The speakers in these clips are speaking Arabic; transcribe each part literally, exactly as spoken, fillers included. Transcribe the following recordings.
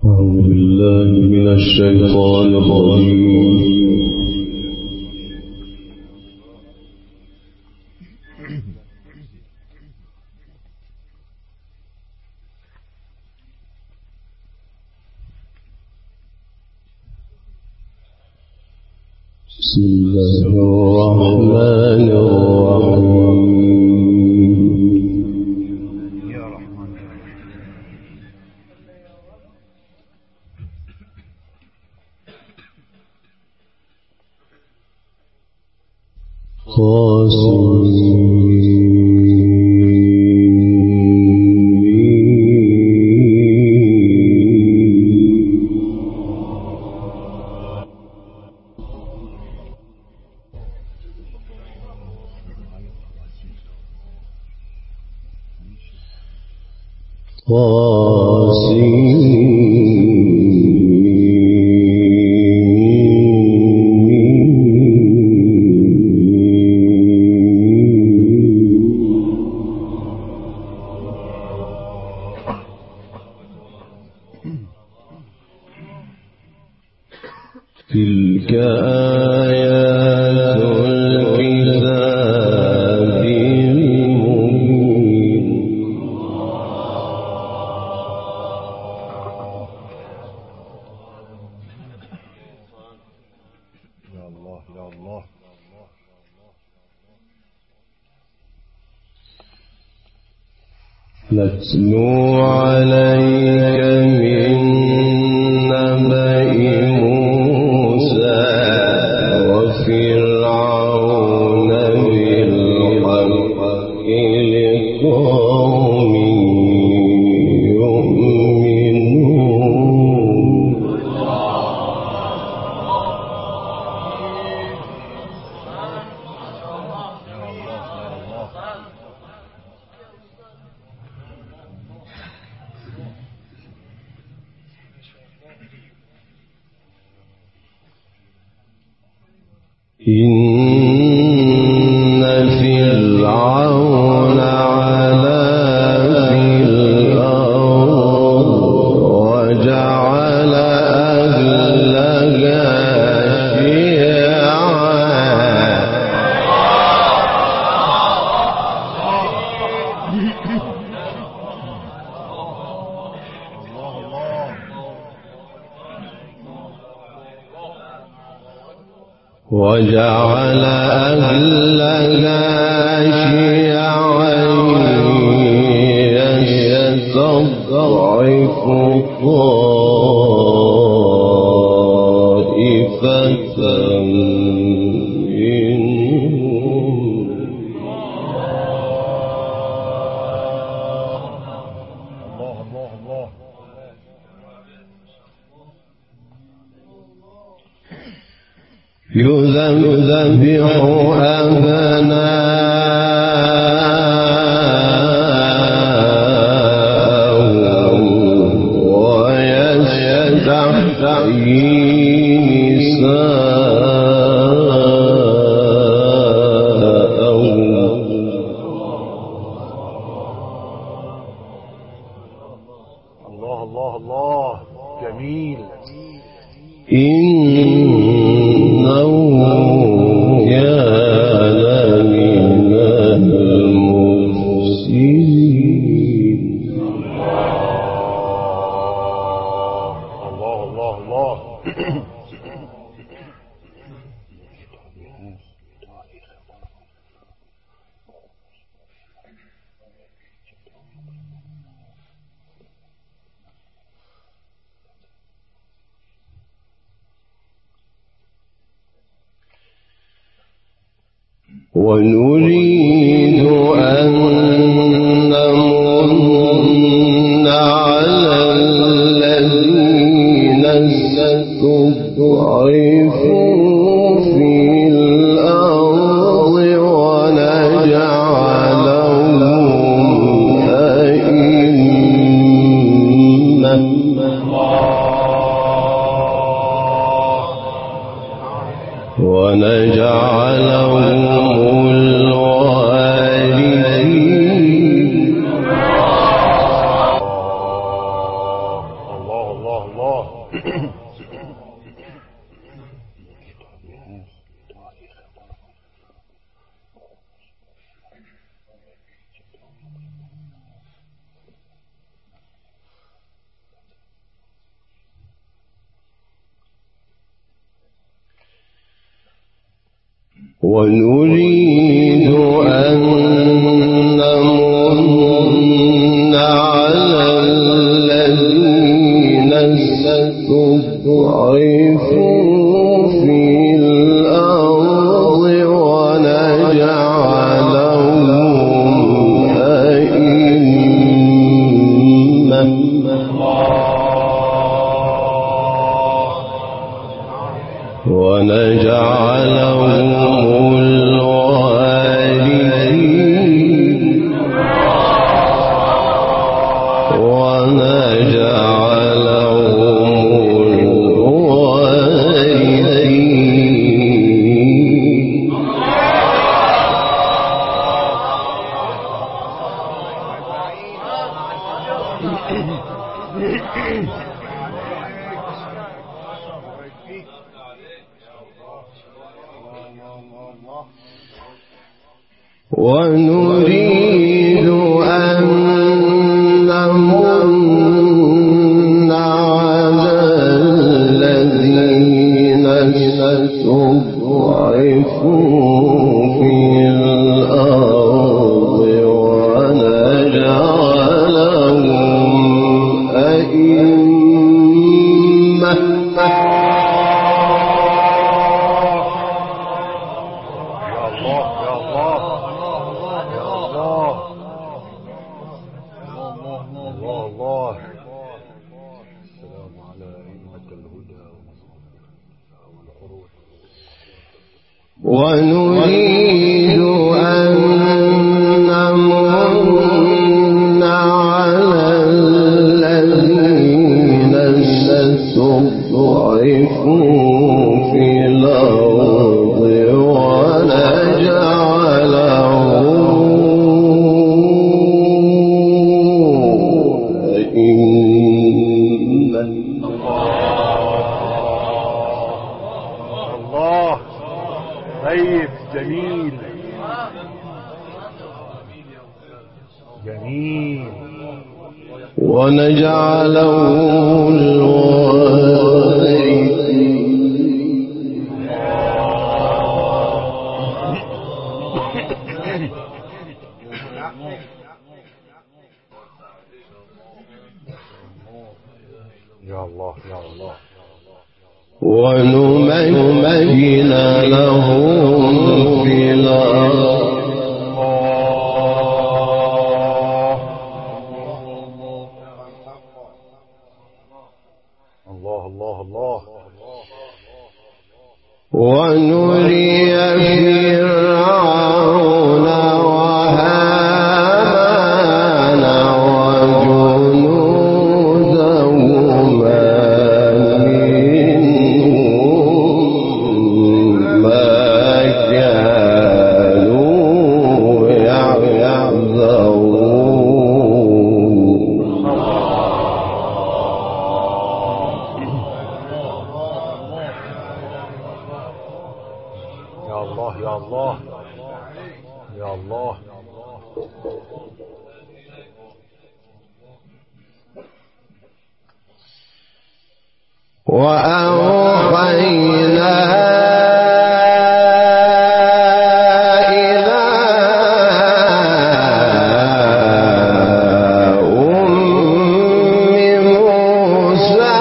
أعوذ بالله من الشيطان الرجيم. بسم الله الرحمن الرحيم. تلك آيات الكتاب المبين. يا الله يا الله. نتلو عليك من نبأ موسى وفرعون بالحق لقوم يؤمنون. إن فرعون علا في الأرض وجعل أهلها وجعل أهلها شيعا يستضعف طائفة منهم. يذبح أبناءهم ويستحيي نساءهم. الله الله الله. جميل. إنه كان من المفسدين. الله الله الله. ونريد أن نمن على الذين استضعفوا في الأرض ونجعلهم أئمة ونجعلهم الوارثين. الله الله ونريد أن نمن على الذين استضعفوا في الأرض ونجعلهم أئمة ونجعلهم ونريد أن نمن على الذين استضعفوا في الأرض ونجعلهم أئمة ونريد أن نمن على الذين استضعفوا في الأرض ونجعلهم أئمة. الله طيب جميل جميل. ونجعلهم الوارثين. يا الله يا الله. ونمكن لهم في الأرض الله الله الله. ونري فرعون وهامان وجنودهما منهم ما كانوا يحذرون. يا الله يا الله يا الله. وأوحينا إلى أم موسى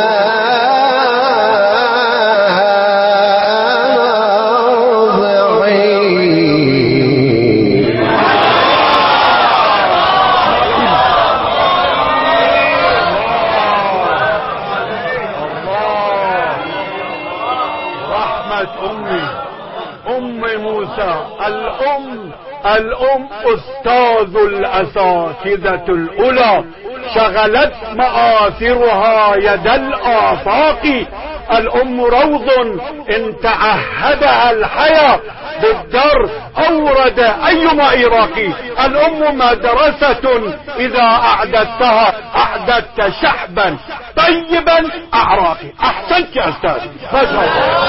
أمي أم موسى. الأم الأم أستاذ الأساتذة الأولى، شغلت مآثرها يد الآفاق. الأم روض إن تعهدها الحياة بالدرس أورد أيما عراقي. الأم مدرسة إذا أعددتها أعددت شعبا طيبا اعراقي. احسنت يا استاذ، ما شاء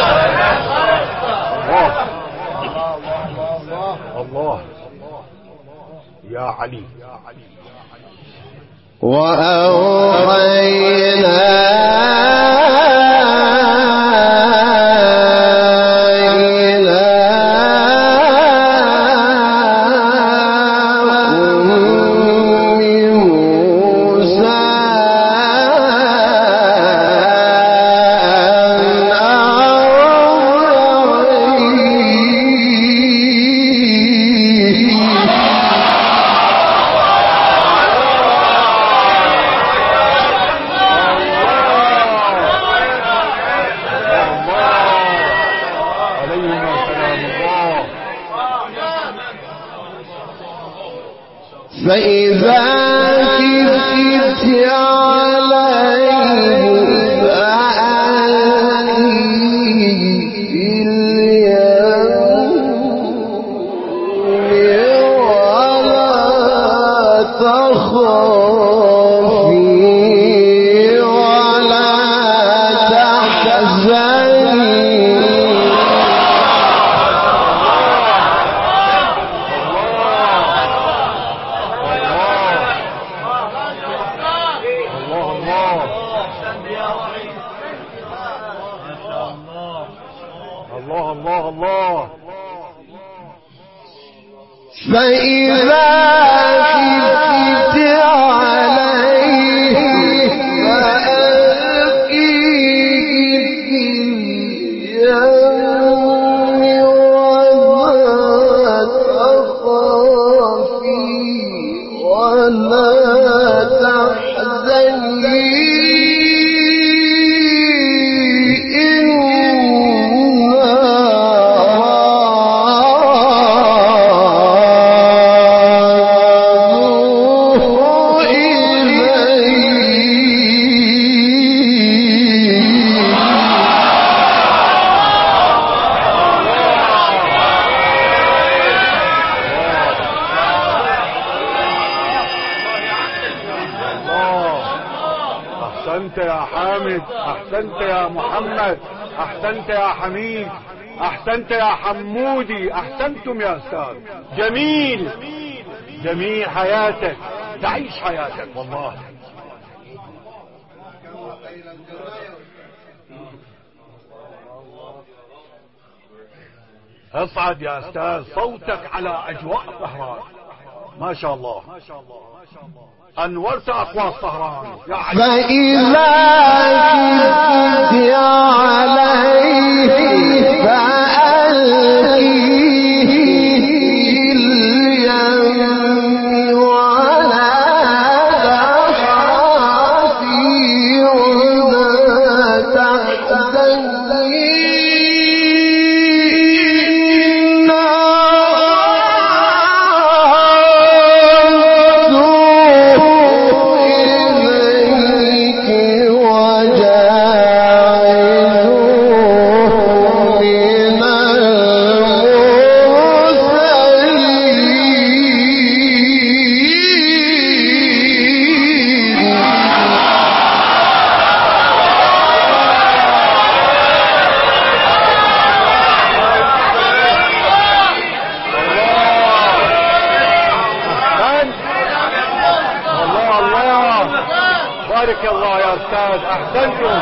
الله. الله يا علي. وأوحينا فإذا كفت عليه فألقيه اليم ولا تخافي ولا تحزني. الله الله الله. فإذا خفت عليه فألقيه اليم ولا تخافي ولا تحزني احسنت يا حامد، احسنت يا محمد، احسنت يا حميد، احسنت يا حمودي، احسنتم يا استاذ. جميل جميل حياتك، تعيش حياتك والله. اصعد يا استاذ، صوتك على اجواء طهران ما شاء الله. انورت اصوات طهران يا علي. فإذا كنت عليه فألقيه اليم ولا تخافي ولا تحزني بارك الله يا استاذ. احسنتم،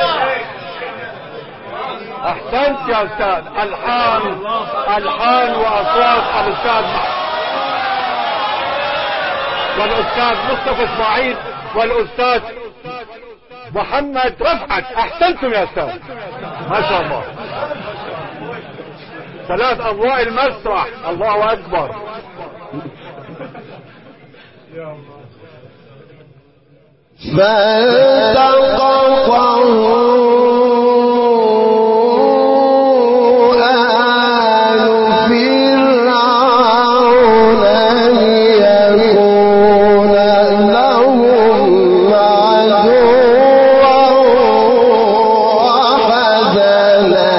احسنت يا استاذ. الحان الحان واصوات الاستاذ والاستاذ مصطفى اسماعيل والاستاذ محمد رفعت. احسنتم يا استاذ ما شاء الله. ثلاث اضواء المسرح. الله اكبر. فالتقطه آل فرعون ليكون لهم عدوا وحزنا.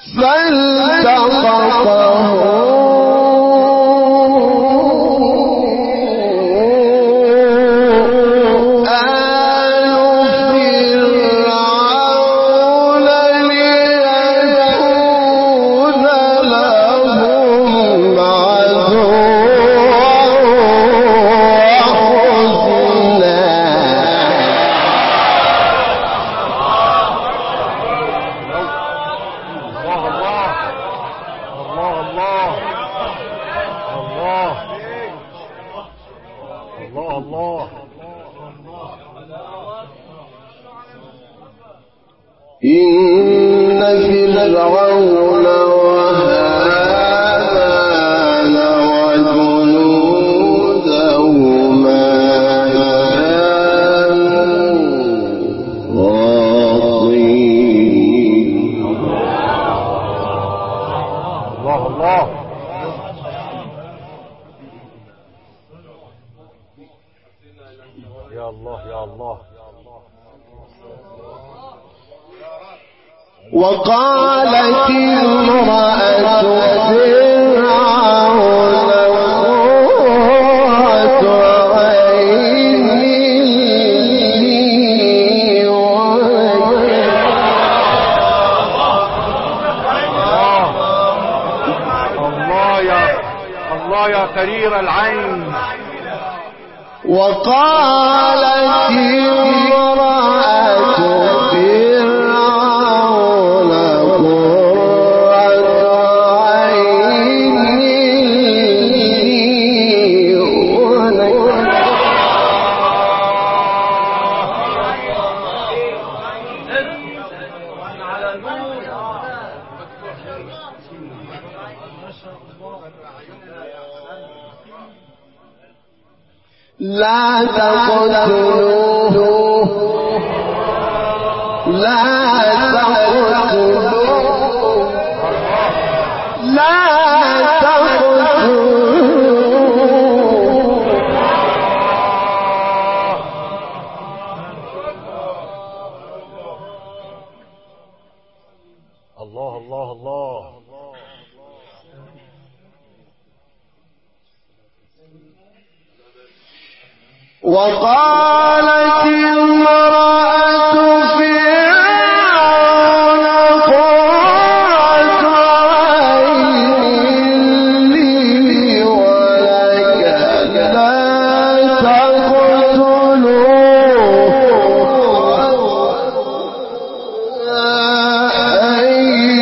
وقالت امرأة فرعون قرة عين لي ولك. الله يا الله يا قرير العين. وقالت امرأة فرعون قرة عين لي ولك. لا تقتلوه لا تقتلوه لا تقتلوه. الله الله الله. وقالت امرأة فرعون قرة عين لي ولك لا تقتلوه أن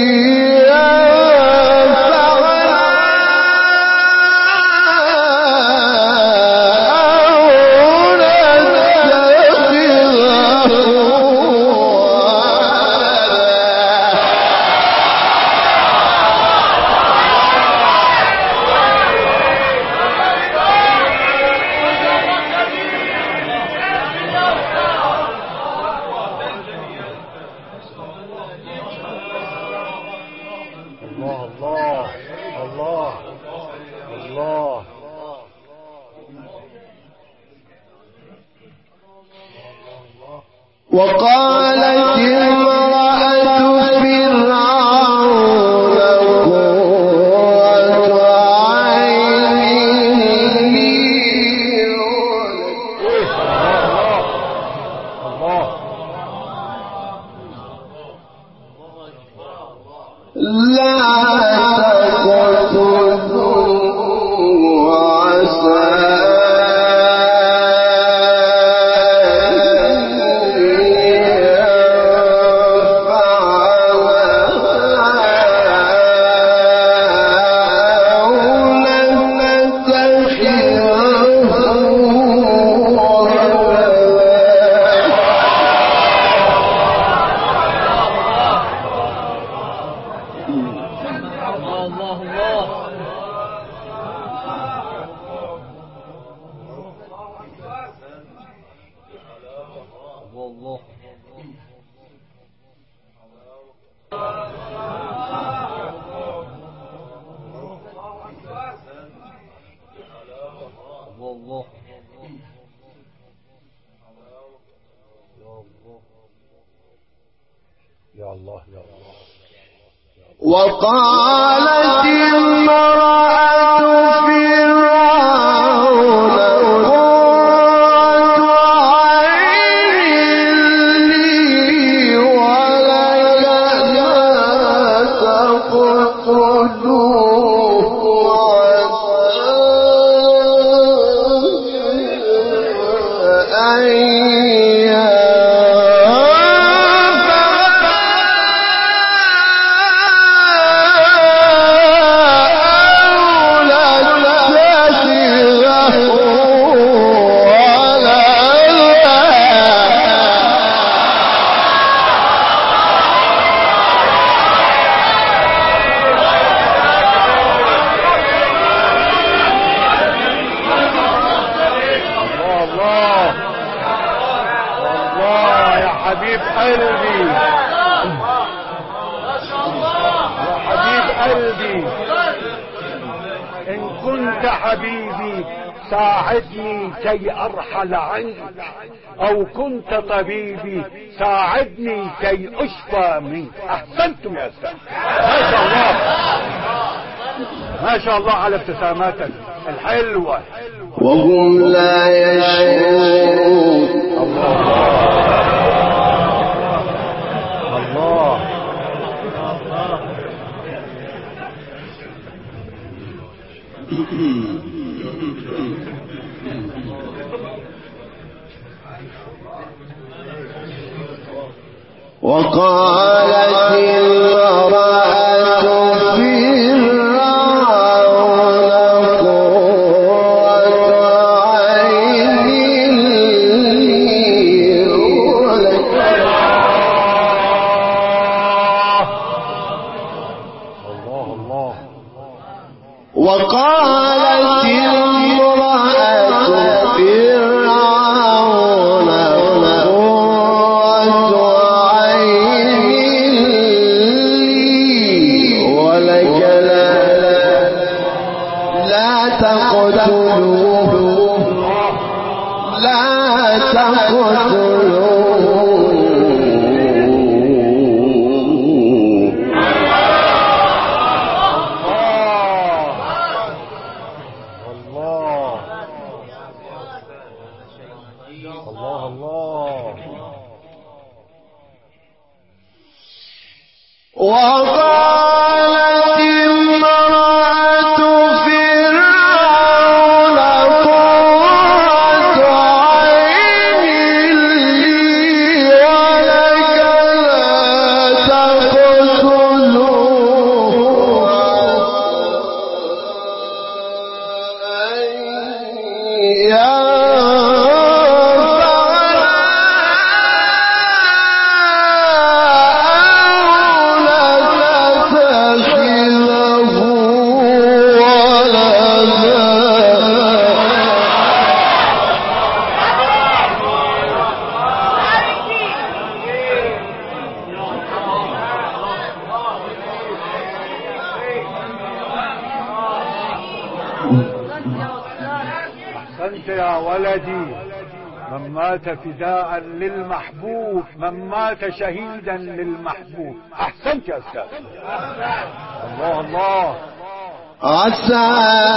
وقالت امرأة فرعون قرة عين لي لا تقتلوه عسى يا الله يا الله وقالت امرأة فرعون قرة عين لي ولك لا تقتلوه حبيب قلبي يا حبيب قلبي، إن كنت حبيبي ساعدني كي أرحل عنك، أو كنت طبيبي ساعدني كي أشفى منك. أحسنتم يا أستاذ، ما شاء الله ما شاء الله على ابتساماتك الحلوة. وهم لا يشعرون. الله وقالت امرأة فرعون قرة عين لي ولك. الله الله. وقالت امرأة فرعون قرة عين لي ولك لا تقتلوه لا تقتلوه الله الله. وقالت امرأة فرعون قرة عين لي ولك لا تقتلوه أحسنت يا ولدي. من مات فداء للمحبوب، من مات شهيدا للمحبوب. أحسنت يا أستاذ. الله الله. عسى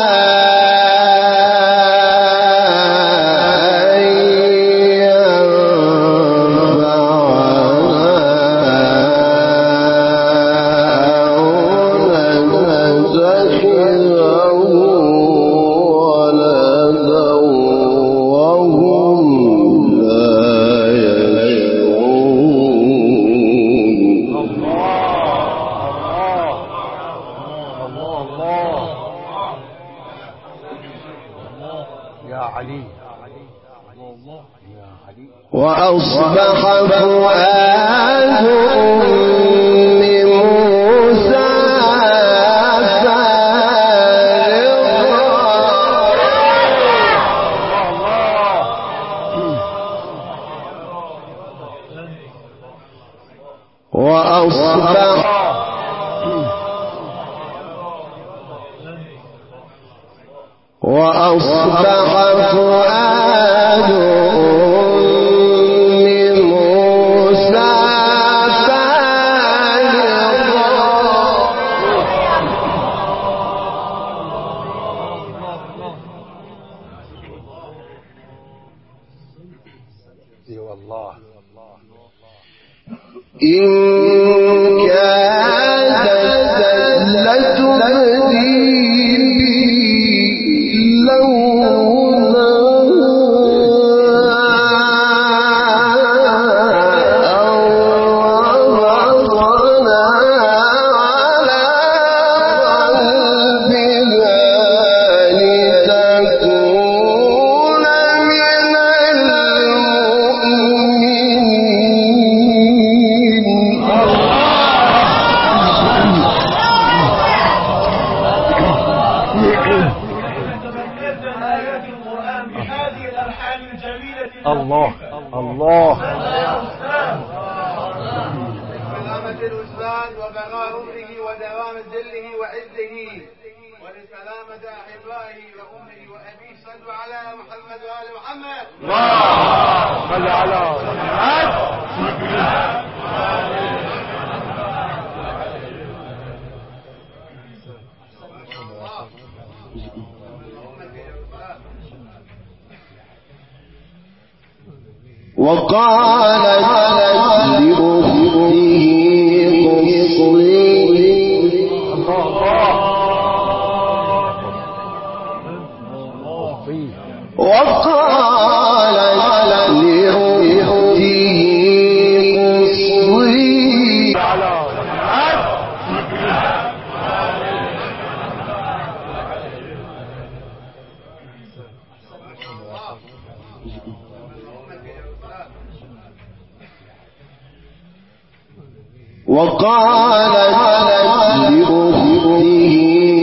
وأصبح فؤاد أم موسى فارغا وأصبح وأصبح فؤاد أم موسى فارغا إن كادت لتبدي لولا الله الله سلامة الأستاذ وبقاء عمره ودوام ذله وعزه ولسلامة أحبائه وأمه وأبيه صلوا على محمد وآل محمد. الله صل على محمد. وقالت لأخته قصي وقالت لأخته قصي وقالت لأخته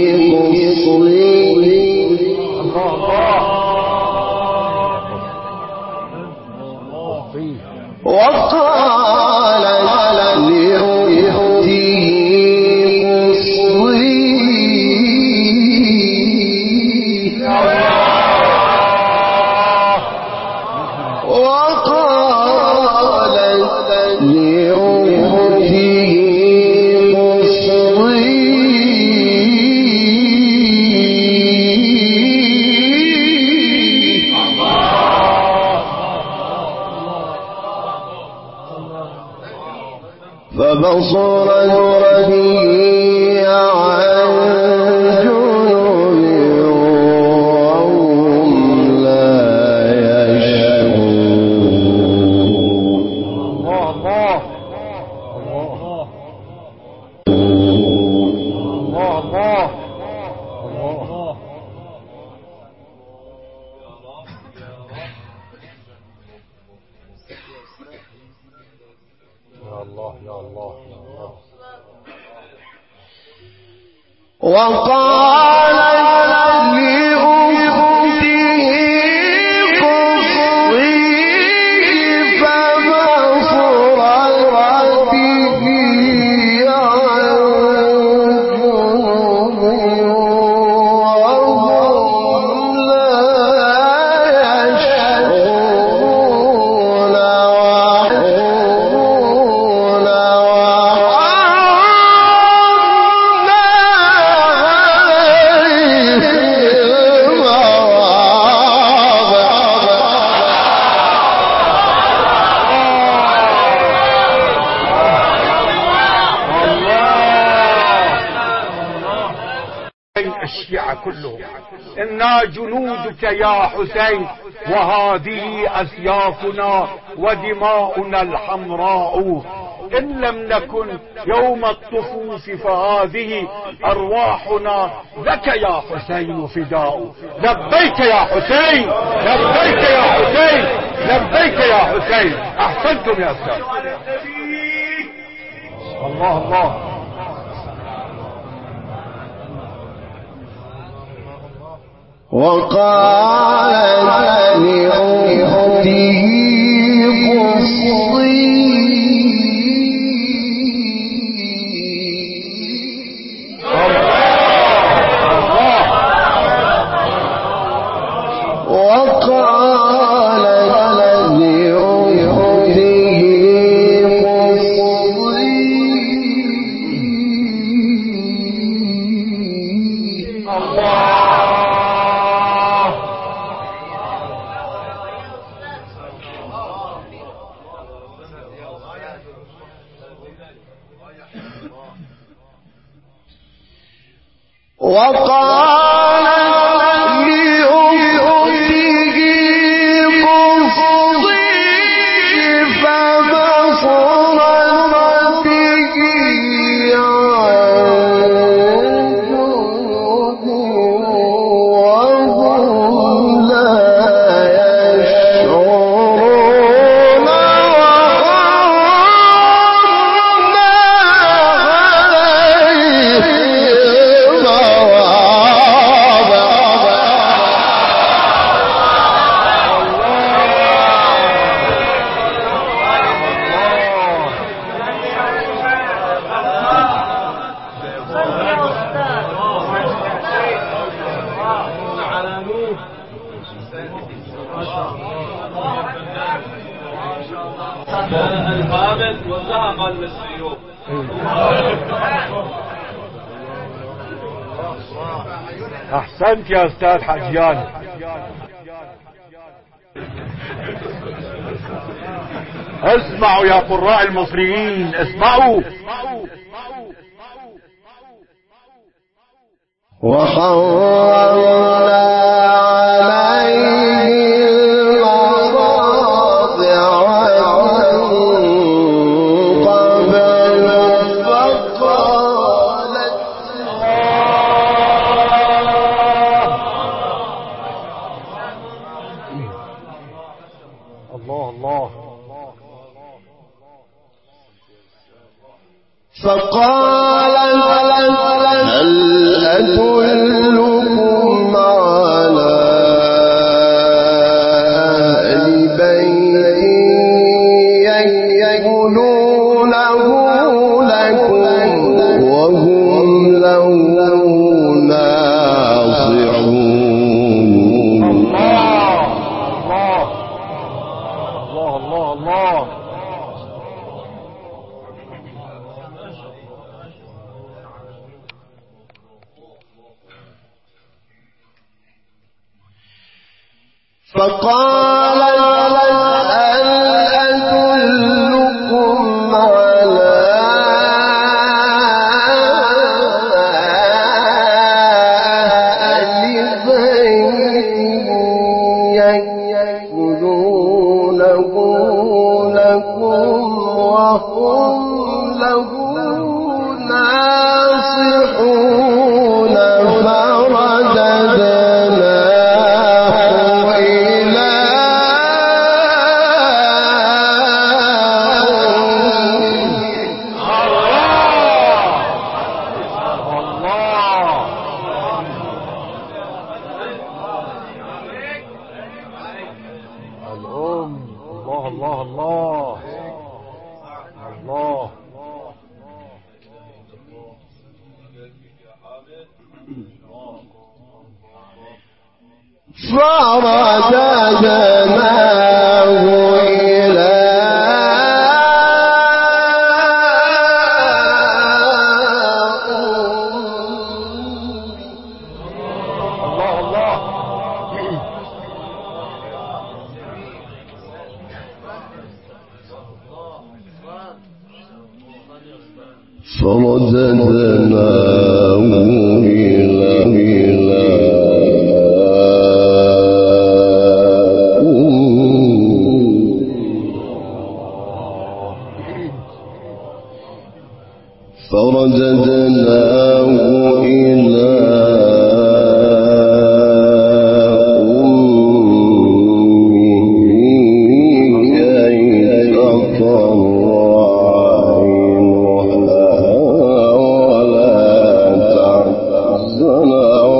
قصي وقالت لأخته فبصرت به عن جنوب وهم لا يشعرون. الله الله الله الله يا الله يا الله. وقالت لأخته قصي فبصرت به عن جنوب وهم لا يشعرون. الشيعة كلهم إنا جنودك يا حسين وهذه أسيافنا ودماؤنا الحمراء إن لم نكن يوم الطفوف فهذه أرواحنا لك يا حسين فداء. لبيك يا حسين لبيك يا حسين لبيك يا حسين. أحسنتم يا أستاذ. الله الله. وقالت لأخته قصي وقالت لأخته قصي الله أحسنت يا أستاذ حجيان. اسمعوا يا قراء المصريين، اسمعوا. وحرمنا عليه المراضع من قبل فقالت الله الله فقالت هل أدلكم على أهل بيت يكفلونه لكم وهم له ناصحون. الله الله الله. فقال هل أدلكم على أهل بيت يكفلونه لكم وهم له ناصحون. فرددناه إلى الأم. الله الله الله الله. فرددناه إلى الله الله. فرددناه إلى إلى فرددناه إلى أمه كي تقر عينها ولا تحزن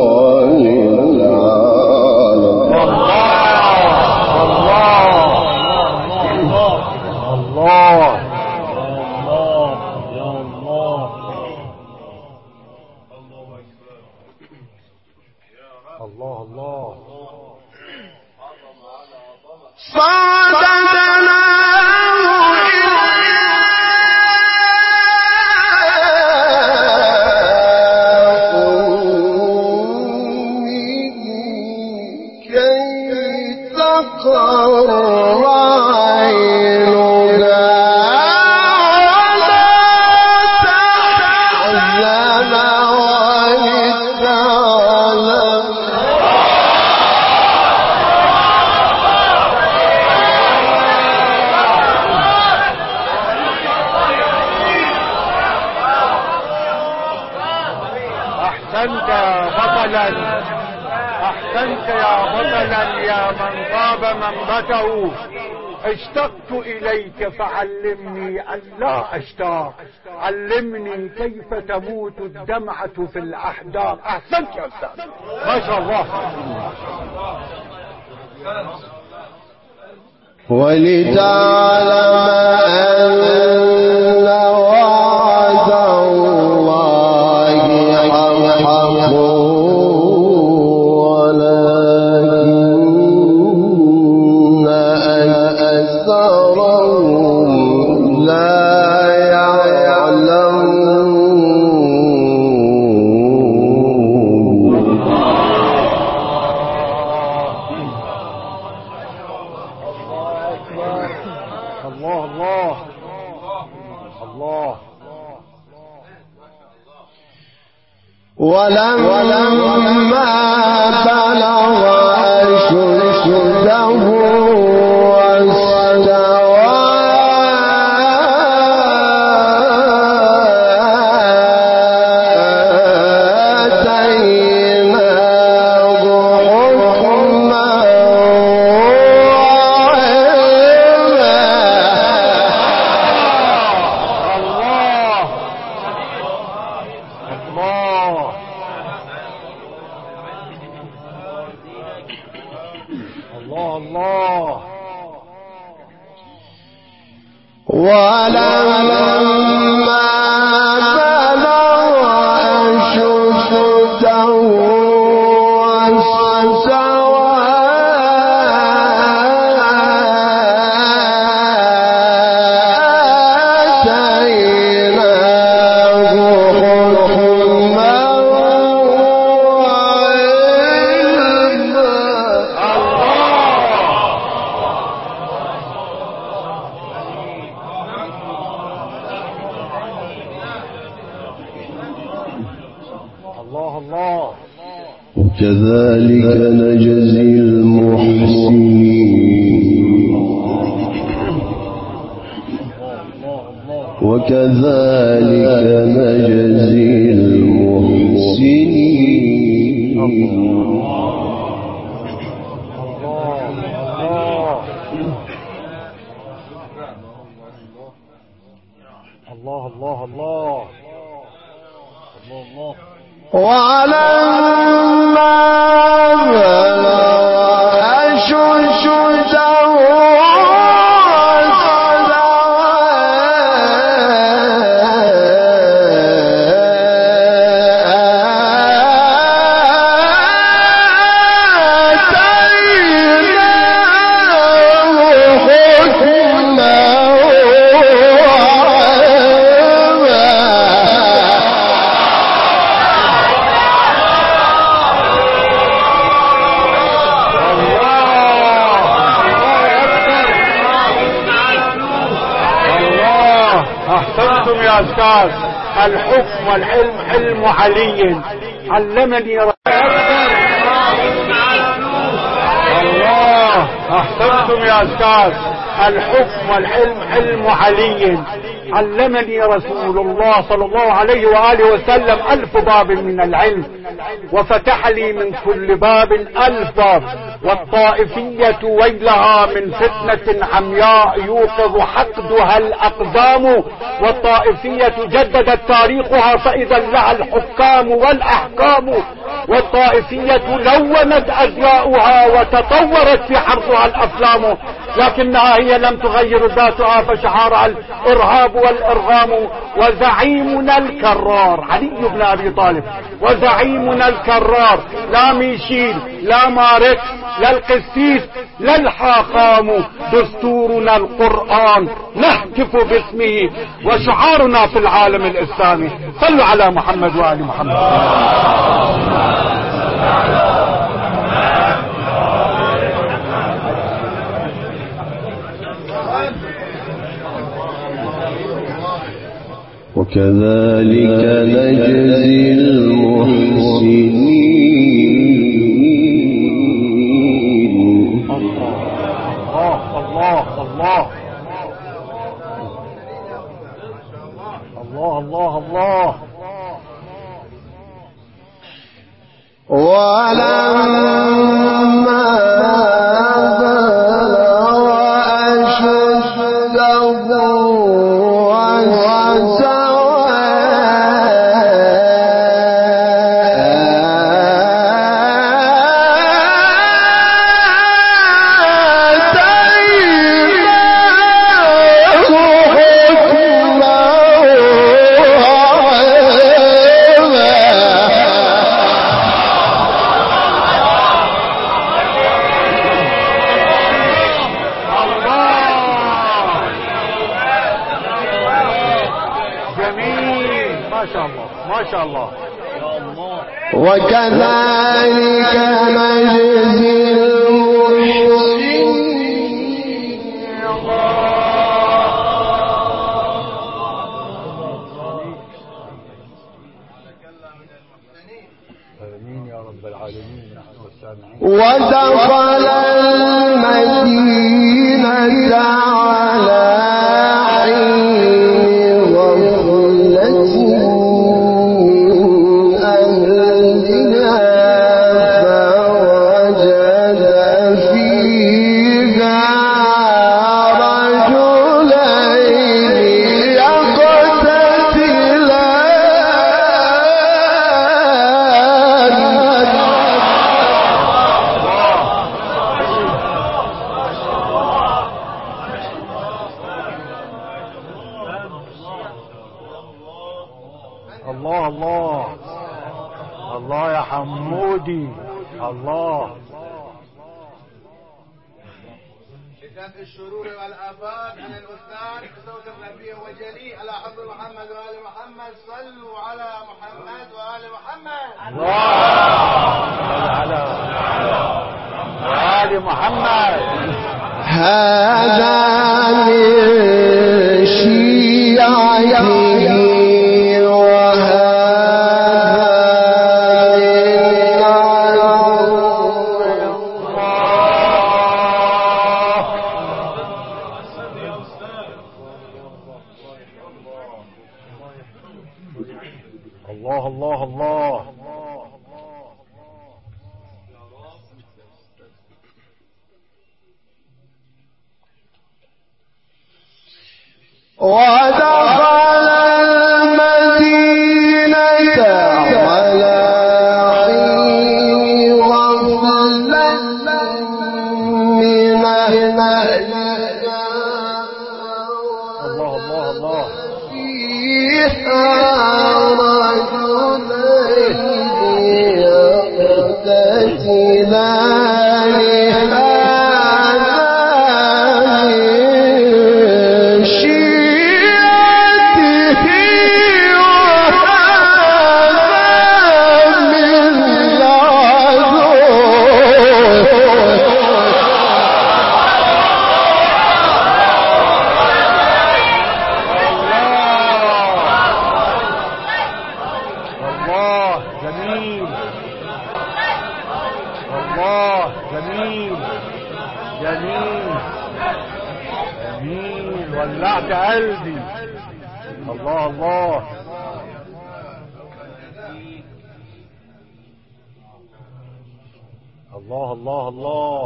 الله الله. ولا تحزن أحسنت يا بطلا، أحسنت يا بطلا يا من طاب منبته. اشتقت إليك فعلمني أن لا أشتاق، علمني كيف تموت الدمعة في الأحداق. أحسنت يا أستاذ، ما شاء الله. ولتعلم أن وعد الله حق ولكن أكثرهم لا ولما بلغ أشده واستوى آتيناه حكما ولما بلغ أشده واستوى آتيناه حكما وكذلك نجزي المحسنين وكذلك نجزي المحسنين. الله الله الله الله. ولما بلغ أشده أستاذ. الحكم والعلم علم علي، علمني الله. أحسنتم يا أستاذ. الحكم والعلم علم علي، علمني رسول الله صلى الله عليه وآله وسلم ألف باب من العلم، وفتح لي من كل باب ألف باب. والطائفية ويلها من فتنة عمياء يوقظ حقدها الأقدام، والطائفية جددت تاريخها فإذا لها الحكام والأحكام، والطائفية لونت أزياؤها وتطورت في حرفها الأفلام، لكنها هي لم تغير ذاتها فشعارها الإرهاب والإرغام. وزعيمنا الكرار علي بن أبي طالب، وزعيمنا الكرار لا ميشيل لا ماركس لا القسيس لا الحاخام، دستورنا القرآن نهتف باسمه وشعارنا في العالم الإسلامي. صلوا على محمد وآل محمد. وكذلك نجزي المحسنين. الله الله الله الله الله الله. ولما بلغ أشده واستوى وكذلك نجزي المحسنين. آمين يا رب العالمين. ودخل المدينة على حين غفلة الله الله الله يا حمودي الله. كتاب الشرور والآفات عن الأستاذ بصوت الربيع وجلي على حب محمد وآل محمد. صلوا على محمد وآل محمد. الله على وآل محمد. هذا من شيعته الله الله الله. ودخل المدينة على حين غفلة من أهلها. الله الله الله. فيها رجلين يقتتلان ولعت قلبي. الله الله الله الله الله.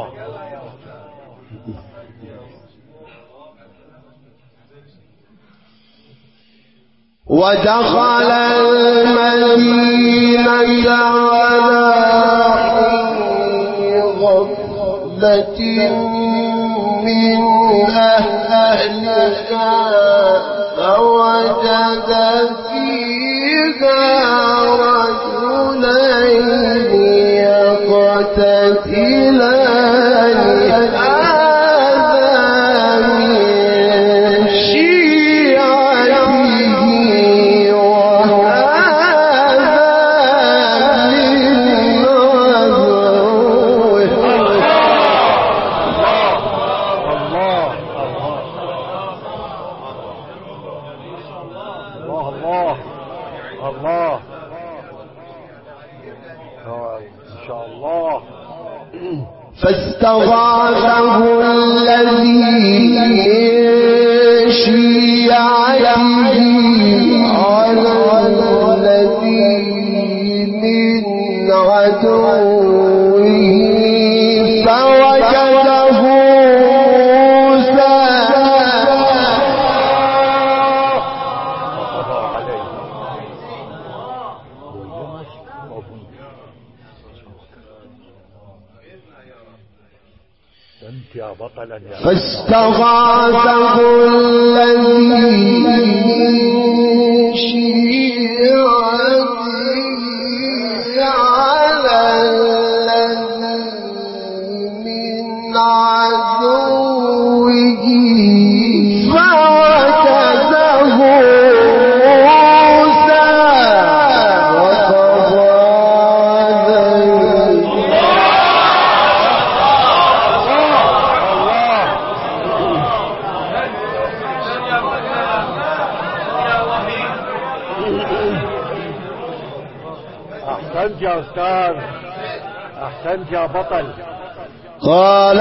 ودخل المدينة على حين غفلة من أهلها فوجد فيها رجلين يقتتلان هذا من شيعته وهذا من عدوه. الله إن شاء الله. فاستغاثه الذي من شيعته على الذي من عدوه فوجده موسى أنت يا بطلا يا فاستغاثه الذي من شيعته على الذي من عدوه فوكزه موسى وقضى عليه. أحسنت يا أستاذ، أحسنت يا بطل. قال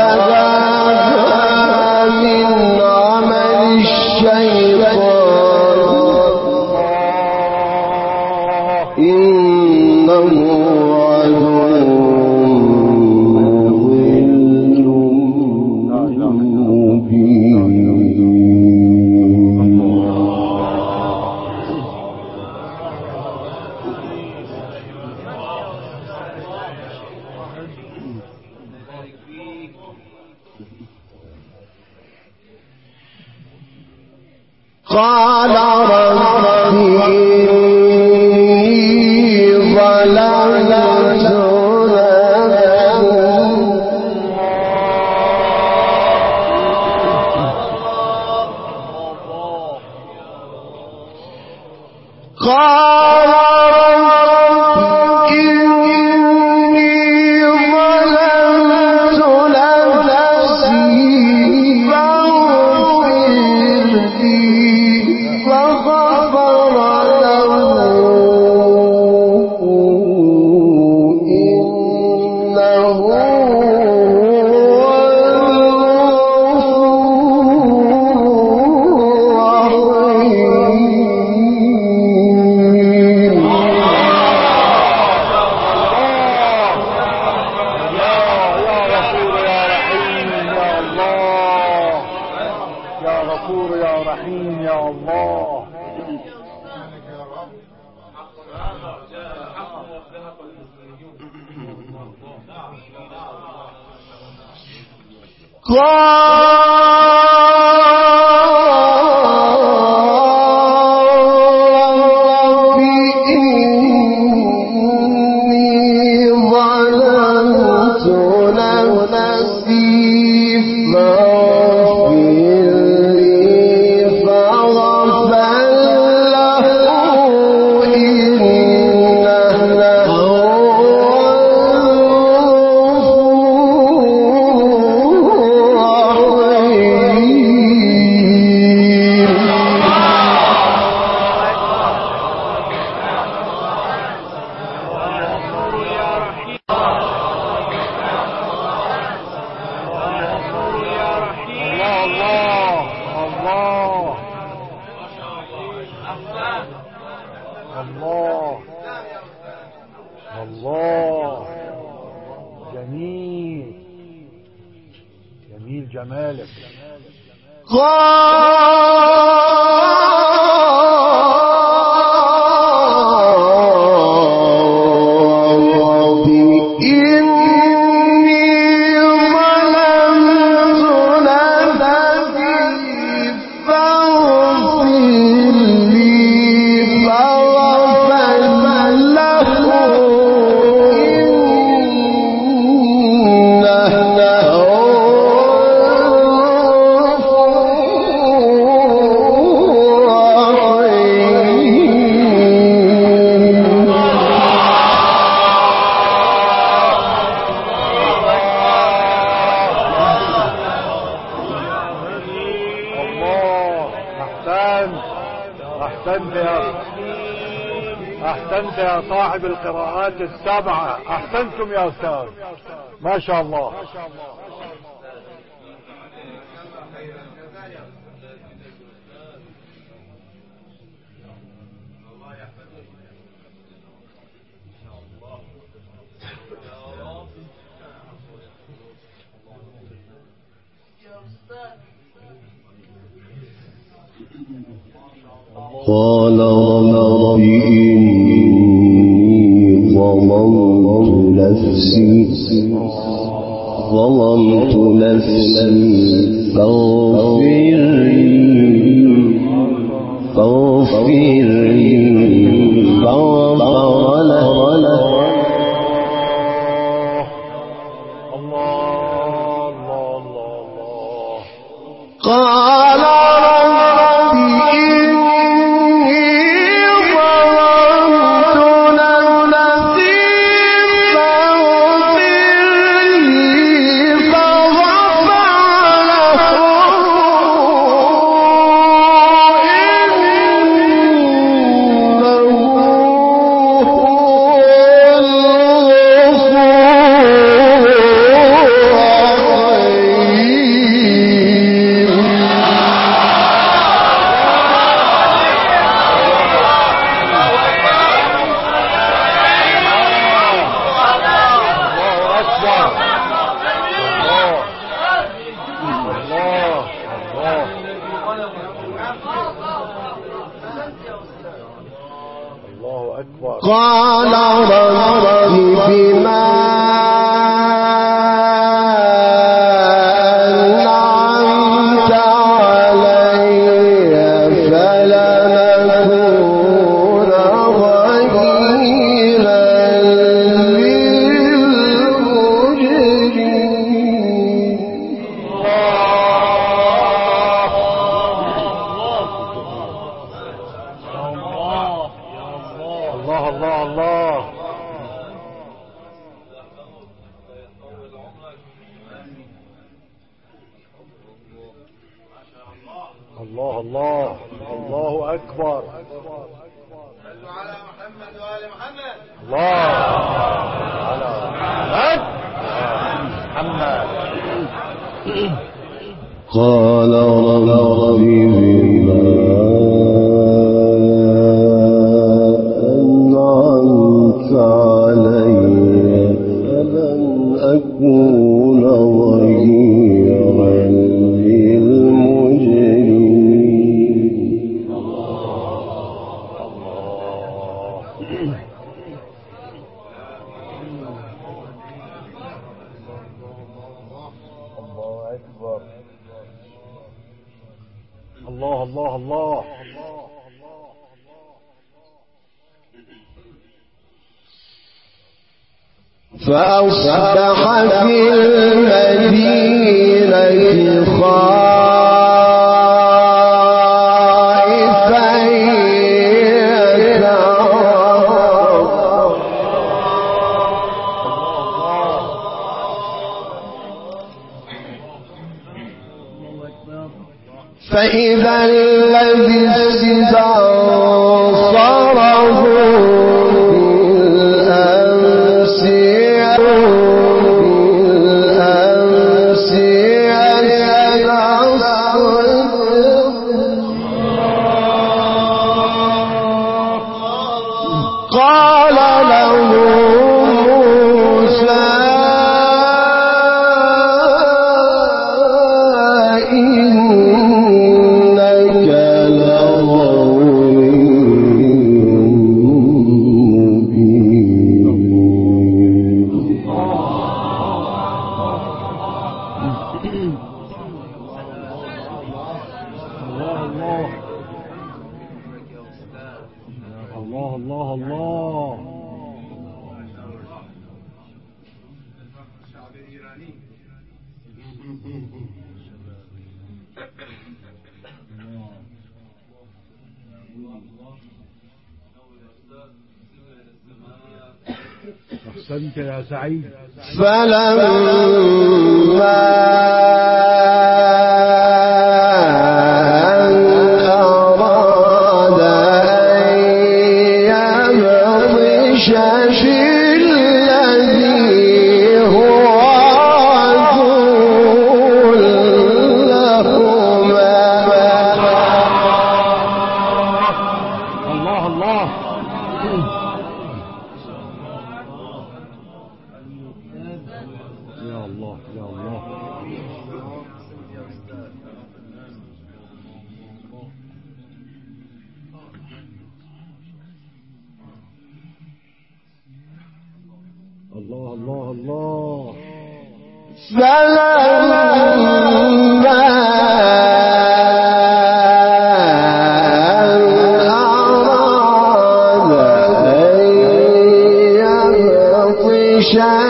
هذا من عمل الشيطان إنه عدو مبين. قال رب إني ظلمت قال رب إني ظلمت نفسي فاغفر لي فغفر له إنه رب إني ظلمت نفسي فاغفر لي فغفر له إنه الله الله. جميل جميل جمالك. رب إني ظلمت نفسي فاغفر لي فغفر له أحسنت يا أحسنت يا صاحب القراءات السبعة. أحسنتم يا أستاذ، ما شاء الله. ظلمت نفسي ظلمت نفسي فاغفر لي فاغفر لي فغفر له قال رب إني ظلمت نفسي فاغفر لي فغفر له إنه قال رب بما أنعمت علي فلنكون ظهيرا الله الله الله أكبر. صلوا على محمد وآل محمد. الله على محمد. قال رب بما أنعمت علي فلن أكون ظهيرا للمجرمين. الله الله الله. فأصبح في المدينة خائفا يترقب فإذا الذي استنصره بالأمس بالأمس قال له موسى إنك لغوي مبين. الله الله الله. أحسنت يا سعيد. فلما أن أراد أن يبطش بالذي هو عدو لهما الله الله. يا الله يا الله. الله الله الله. فلما أراد أن يبطش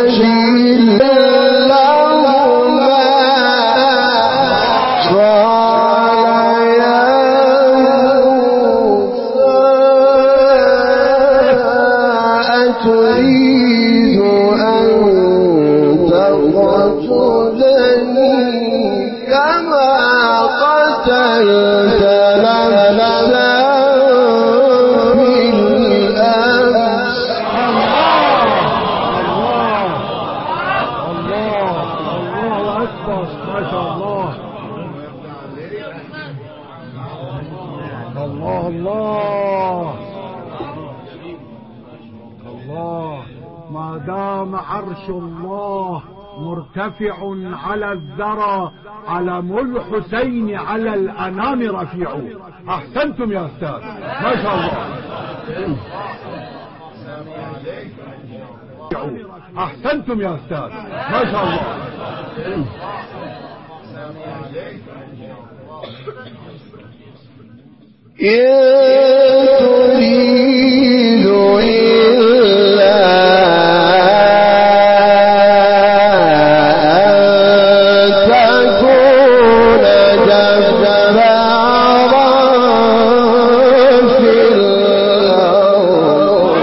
باللهما قال يا موسى أتريد أن تقتلني كما قتلت نفسا بالأمس. الله أكبر، ما شاء الله. الله الله الله. ما دام عرش الله مرتفع على الذرى علم الحسين على الأنام رفيع. أحسنتم يا أستاذ، ما شاء الله. أحسنتم يا أستاذ، ما شاء الله. إن تريد إلا أن تكون جبارا في الأرض.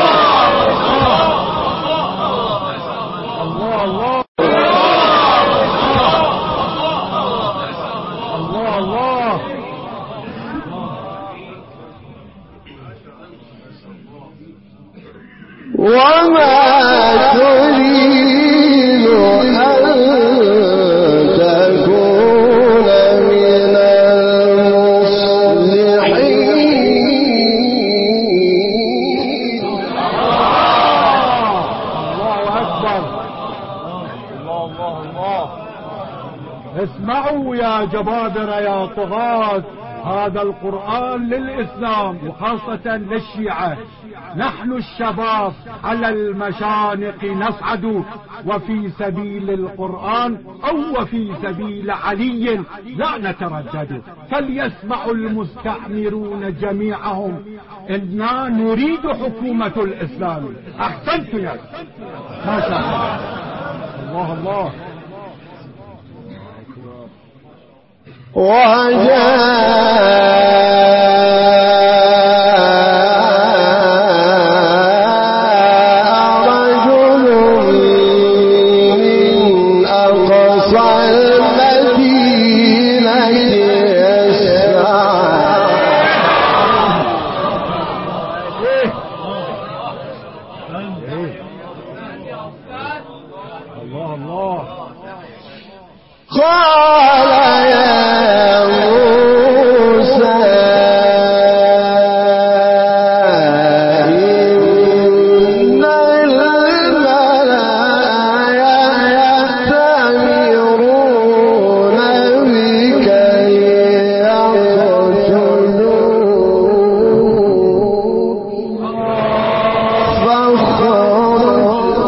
الله الله الله الله. وما تريد أن تكون من المصلحين. الله أكبر. الله الله الله. اسمعوا يا جبابرة يا طغاة، هذا القرآن للإسلام وخاصة للشيعة. نحن الشباب على المشانق نصعد، وفي سبيل القرآن أو وفي سبيل علي لا نتردد. فليسمع المستعمرون جميعهم، إنا نريد حكومة الإسلام. أحسنت يا ما شاء الله. الله الله. الله الله. قال يا موسى إن الملأ يأتمرون بك ليقتلوك فاخرج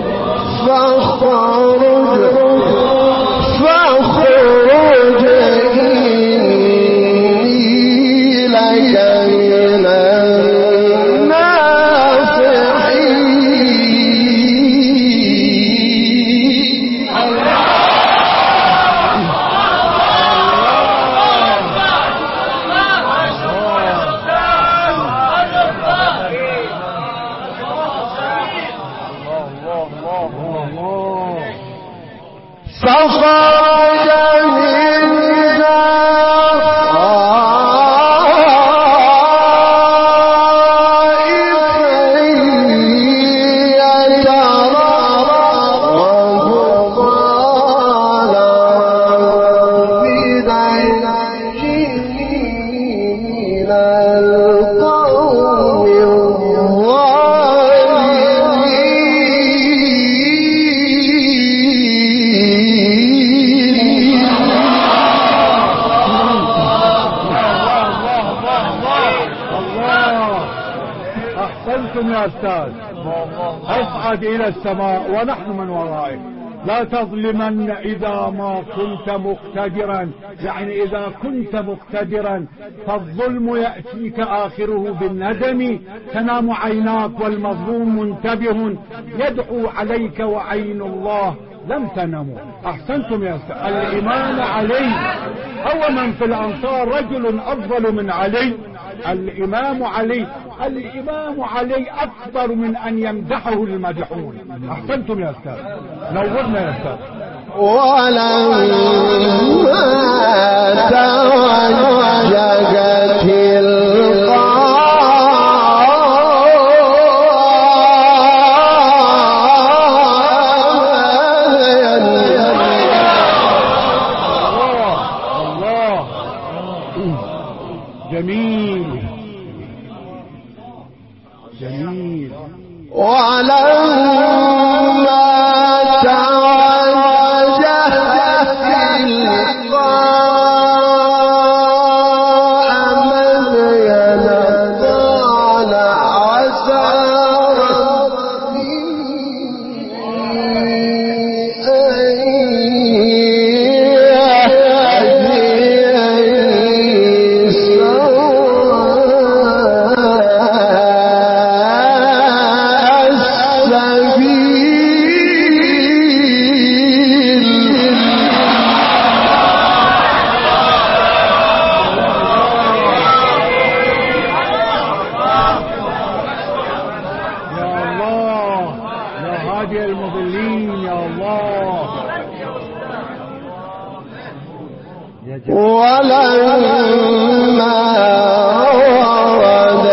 فاخرج فاخرج إني لك من الناصحين. فخرج منها خائفا يترقب قال رب نجني من القوم أحسنتم يا أستاذ. اصعد الى السماء ونحن من ورائك. لا تظلمن إذا ما كنت مقتدرا، يعني إذا كنت مقتدرا فالظلم يأتيك آخره بالندم، تنام عيناك والمظلوم منتبه يدعو عليك وعين الله لم تنموا. أحسنتم يا سيدي. الإمام علي هو من في الأنصار رجل أفضل من علي. الإمام علي الإمام علي أكبر من أن يمدحه المدحون. أحسنتم يا أستاذ، نورنا يا أستاذ. ولما توجهت جميل جميل. ولما توجهت تلقاء مدين قال عسى ربي ولما ورد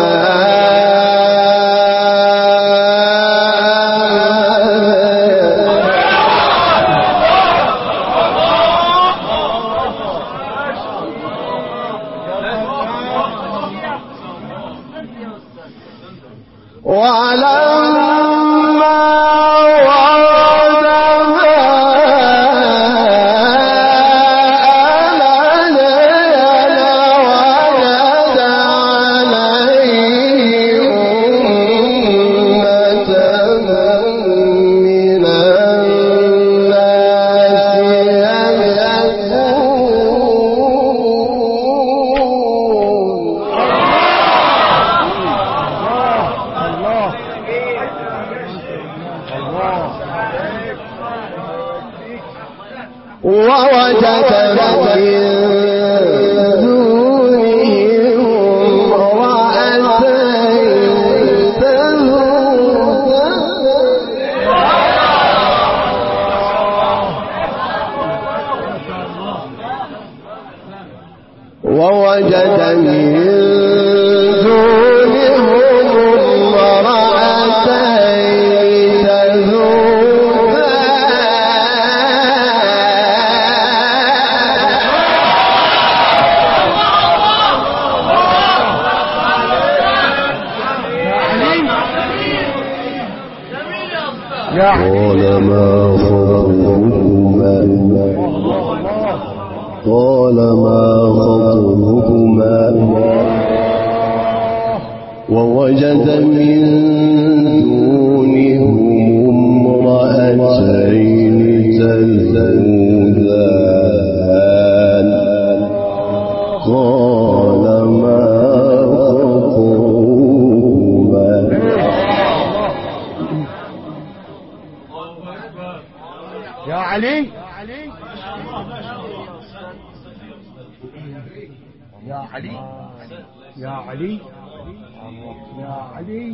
ووجد من دونهم امرأتين ووجد من دونهم امرأتين قال ما خطبكما قال ما خطبكما ووجد من دونهم امرأتين تذودان قال ما خطبكما يا علي يا علي يا علي يا علي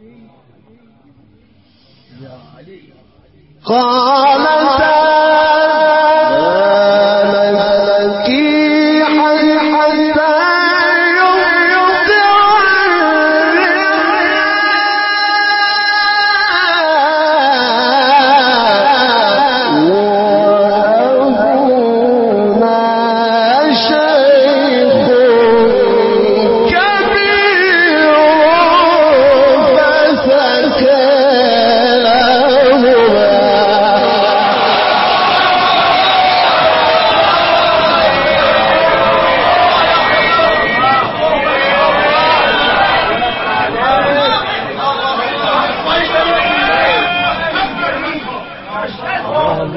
يا علي قال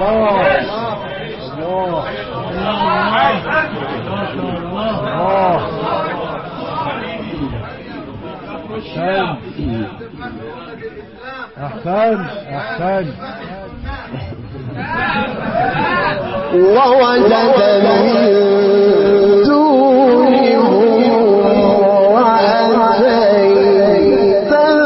أحسن أحسن. ووجد من دونهم امرأتين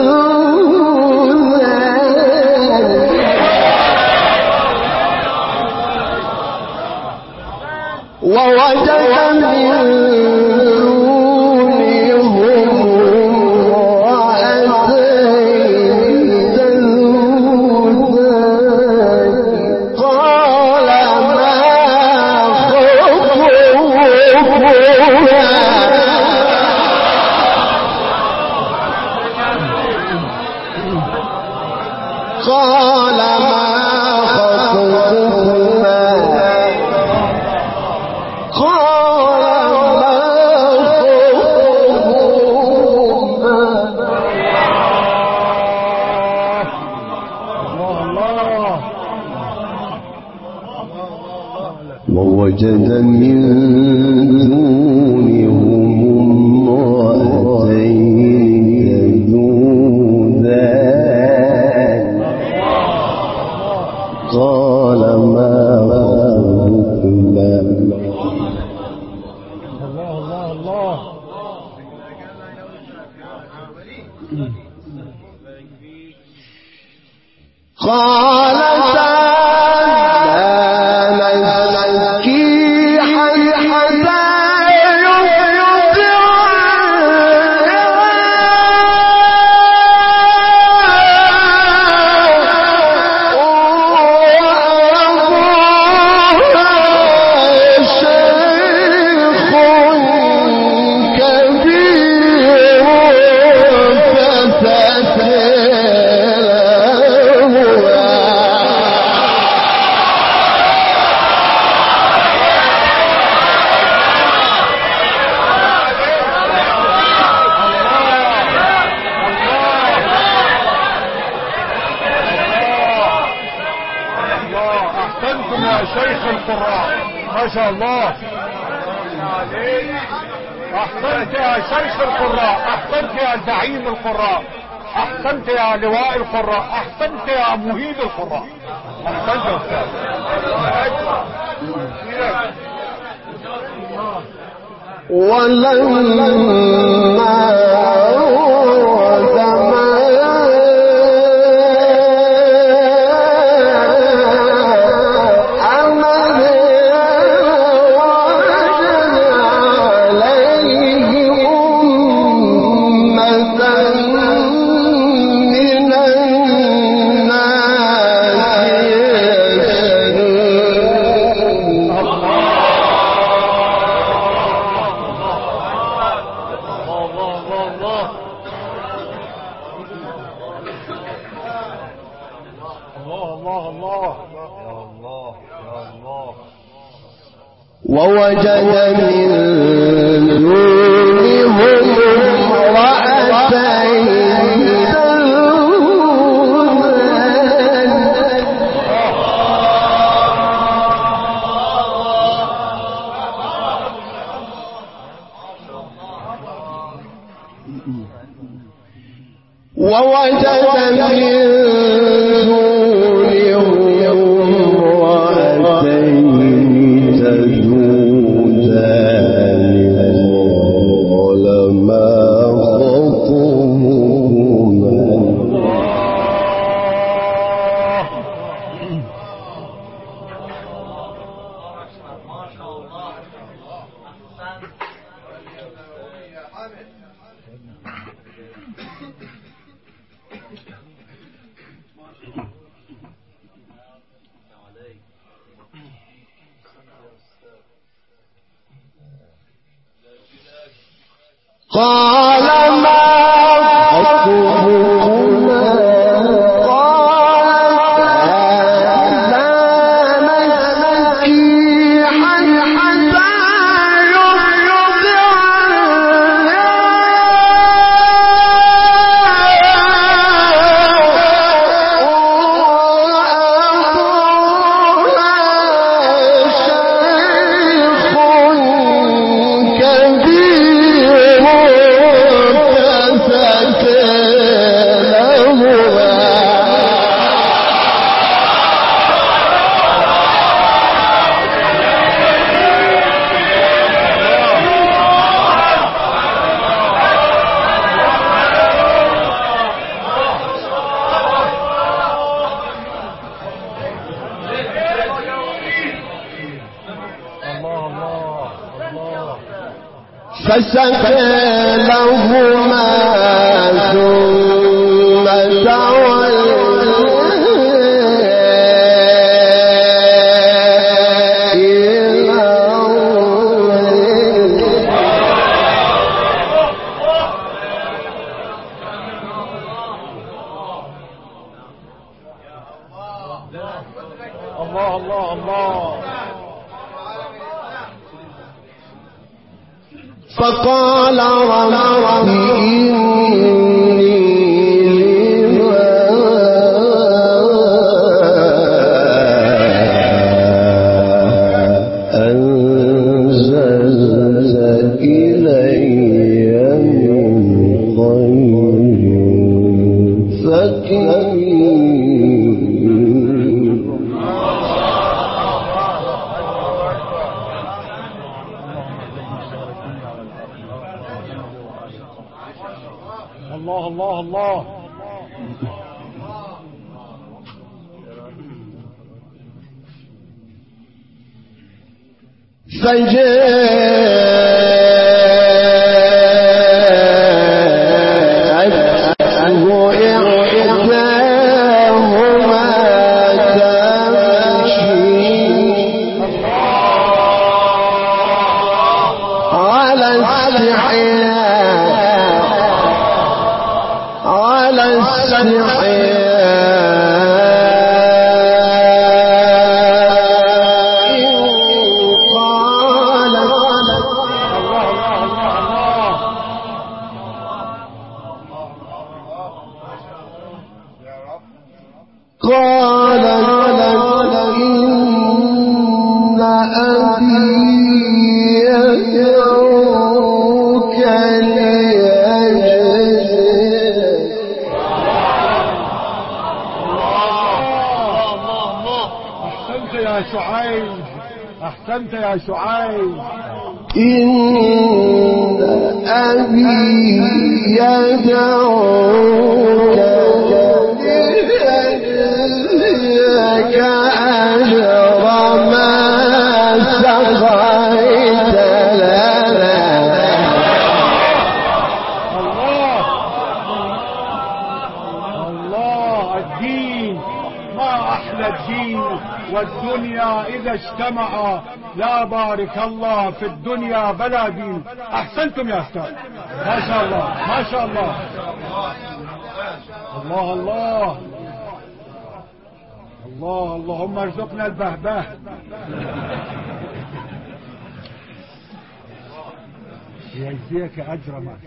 تذودان ووجد من ووجد من دونهم امرأتين تذودان قال ما خطبكما الله الله الله. قالتا ما شاء الله. احسنت يا شيخ القراء، احسنت يا زعيم القراء، احسنت يا لواء القراء، احسنت يا مهيب القراء، احسنت يا استاذ. ولما ووجد من دونهم امرأتين تذودان ووجد من قال ما خطبكما قالتا لا نسقي حتى يرضعن فسقى لهما ثم تولى الله الله الله. فقال رب إني لما أنزلت إلي من خير فقير. الله الله الله. أحسنت يا شعيب. إن أبي يدعوك ليجزيك أجر ما سقيت لنا. الله الله. الدين ما أحلى الدين، والدنيا إذا اجتمعا لا بارك الله في الدنيا بلا دين. أحسنتم يا أستاذ، ما شاء الله ما شاء الله. الله الله الله. اللهم ارزقنا البهبه. يجزيك أجر ما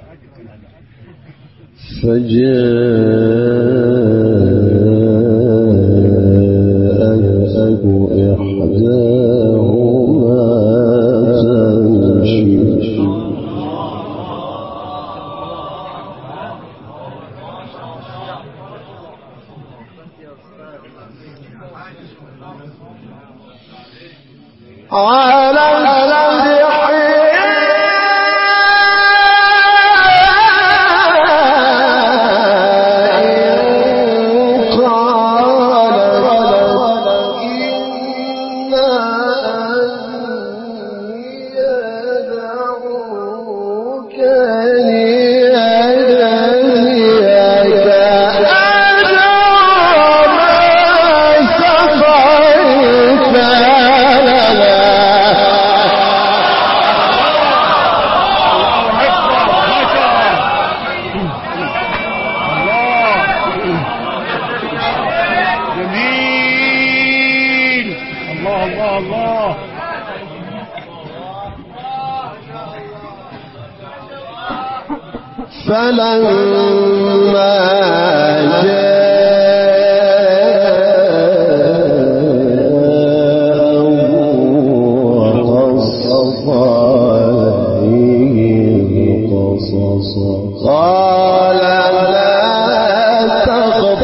فجاءت إحداهما تمشي على فلما جاءه وقص عليه قصصا قال لا تخف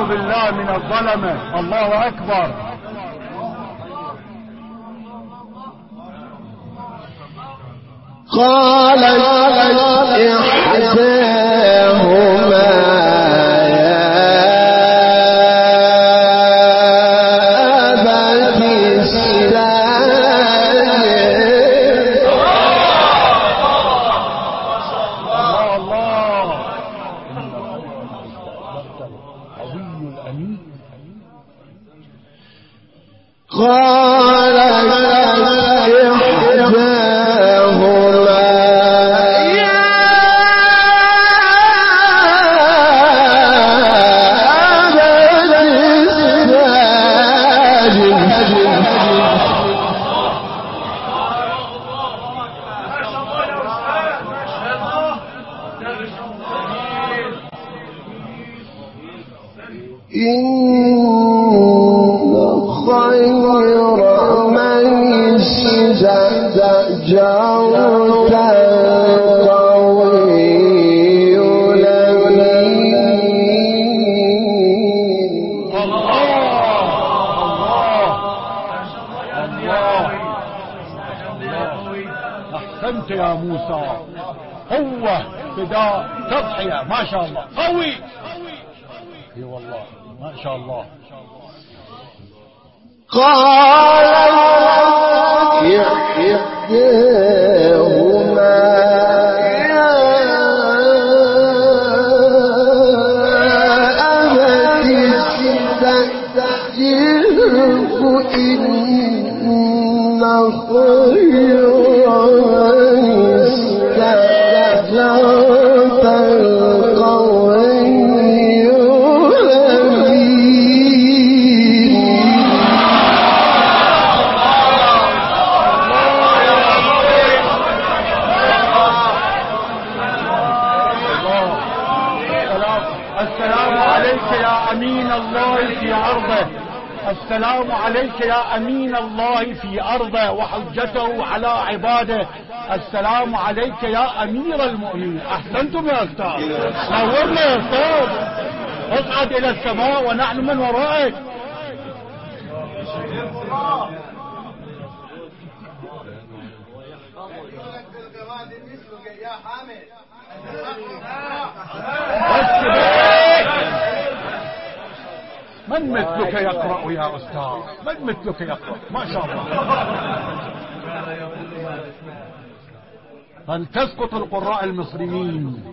أعوذ بالله من الظلمة. الله أكبر. قال إحداهما يا أبت استأجر. الله الله. قوي الأمين. قال أحسنت يا موسى. قوة فداء تضحية ما شاء الله. قوي. اي والله ما شاء الله. قال إحداهما يا أبت استأجره إن خير استأجرت القوي أمين الله في أرضه. السلام عليك يا أمين الله في أرضه وحجته على عباده. السلام عليك يا أمير المؤمنين. أحسنتم يا أستاذ. نورنا يا أستاذ. اصعد إلى السماء ونحن من ورائك. من مثلك يقرأ يا أستاذ؟ من مثلك يقرأ؟ ما شاء الله. أن تسقط القراء المصريين.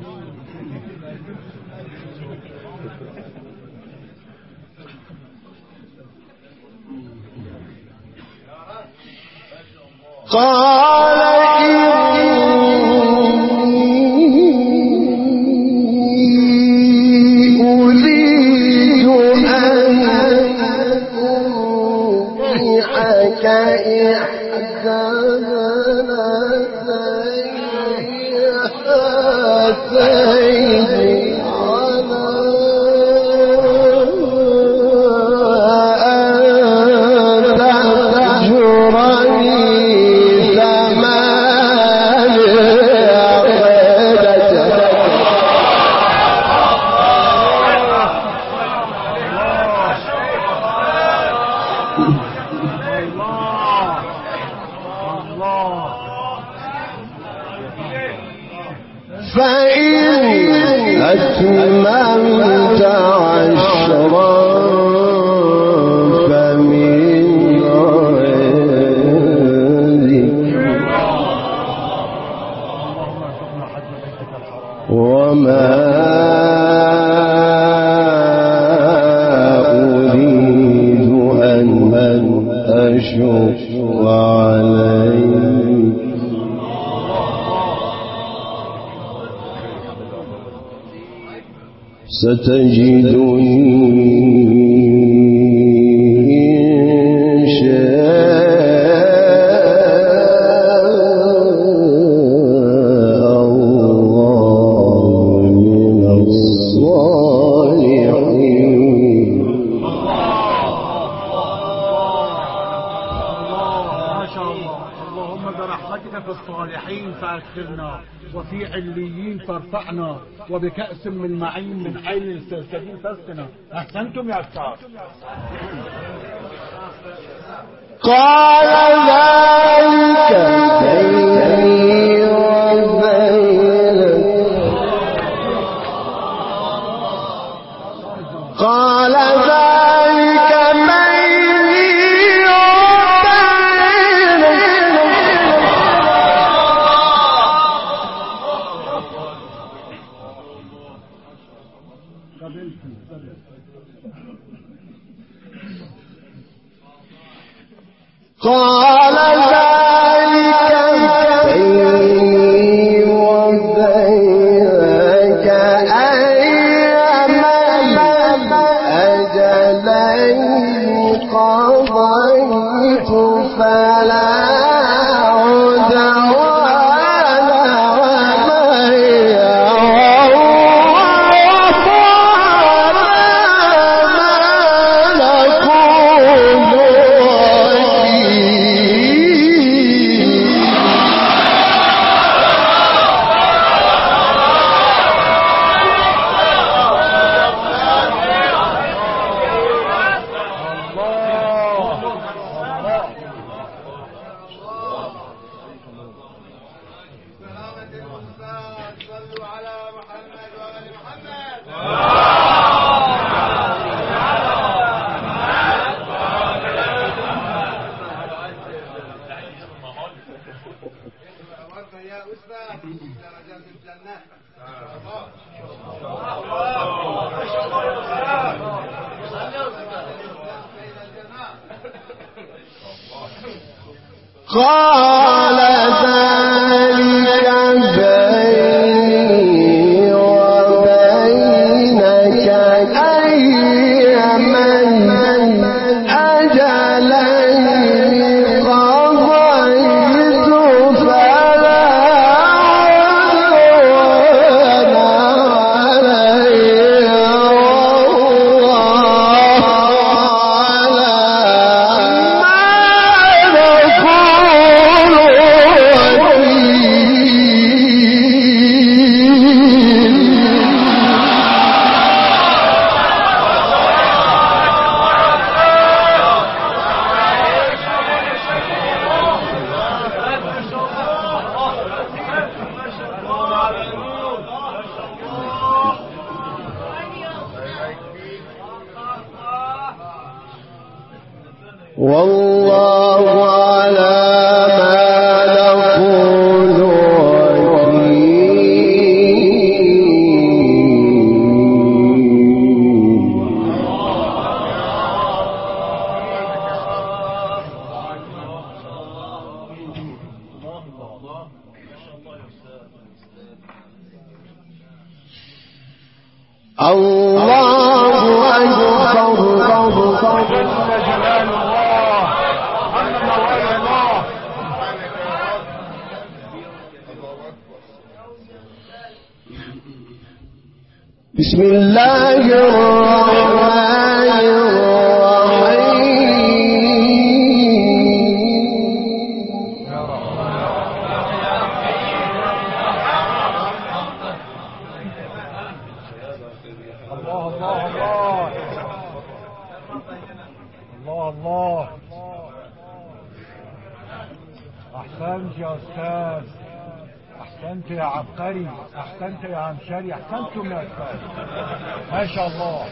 قال فإن أتممت عشرا فمن عندك وما أريد أن أشق عليك ستجدني إن شاء الله من الصالحين. ما شاء الله. اللهم برحمتك في الصالحين فأدخلنا. وفي عليين ترفعنا، وبكأس من معين من عين السلسبيل تسقنا. أحسنتم يا أستاذ. قال ذلك بيني وبينك قال ذلك بيني قال ذلك بيني وبينك أيما أجلين قضيت فلا عدوان علي قال ذلك بيني وبينك أيما أجلين قضيت فلا عدوان علي والله على ما نقول وكيل. الله أكبر. بسم الله الرحمن الله. أحسنت يا أستاذ، أحسنت يا عبقري، أحسنت يا عمشري، أحسنتم يا أستاذ، ما شاء الله.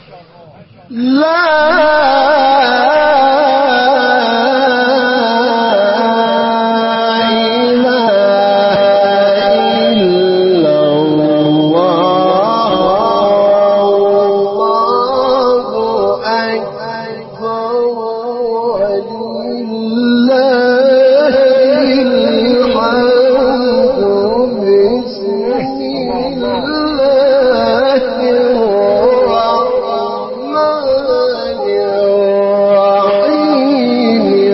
الرحمن الرحيم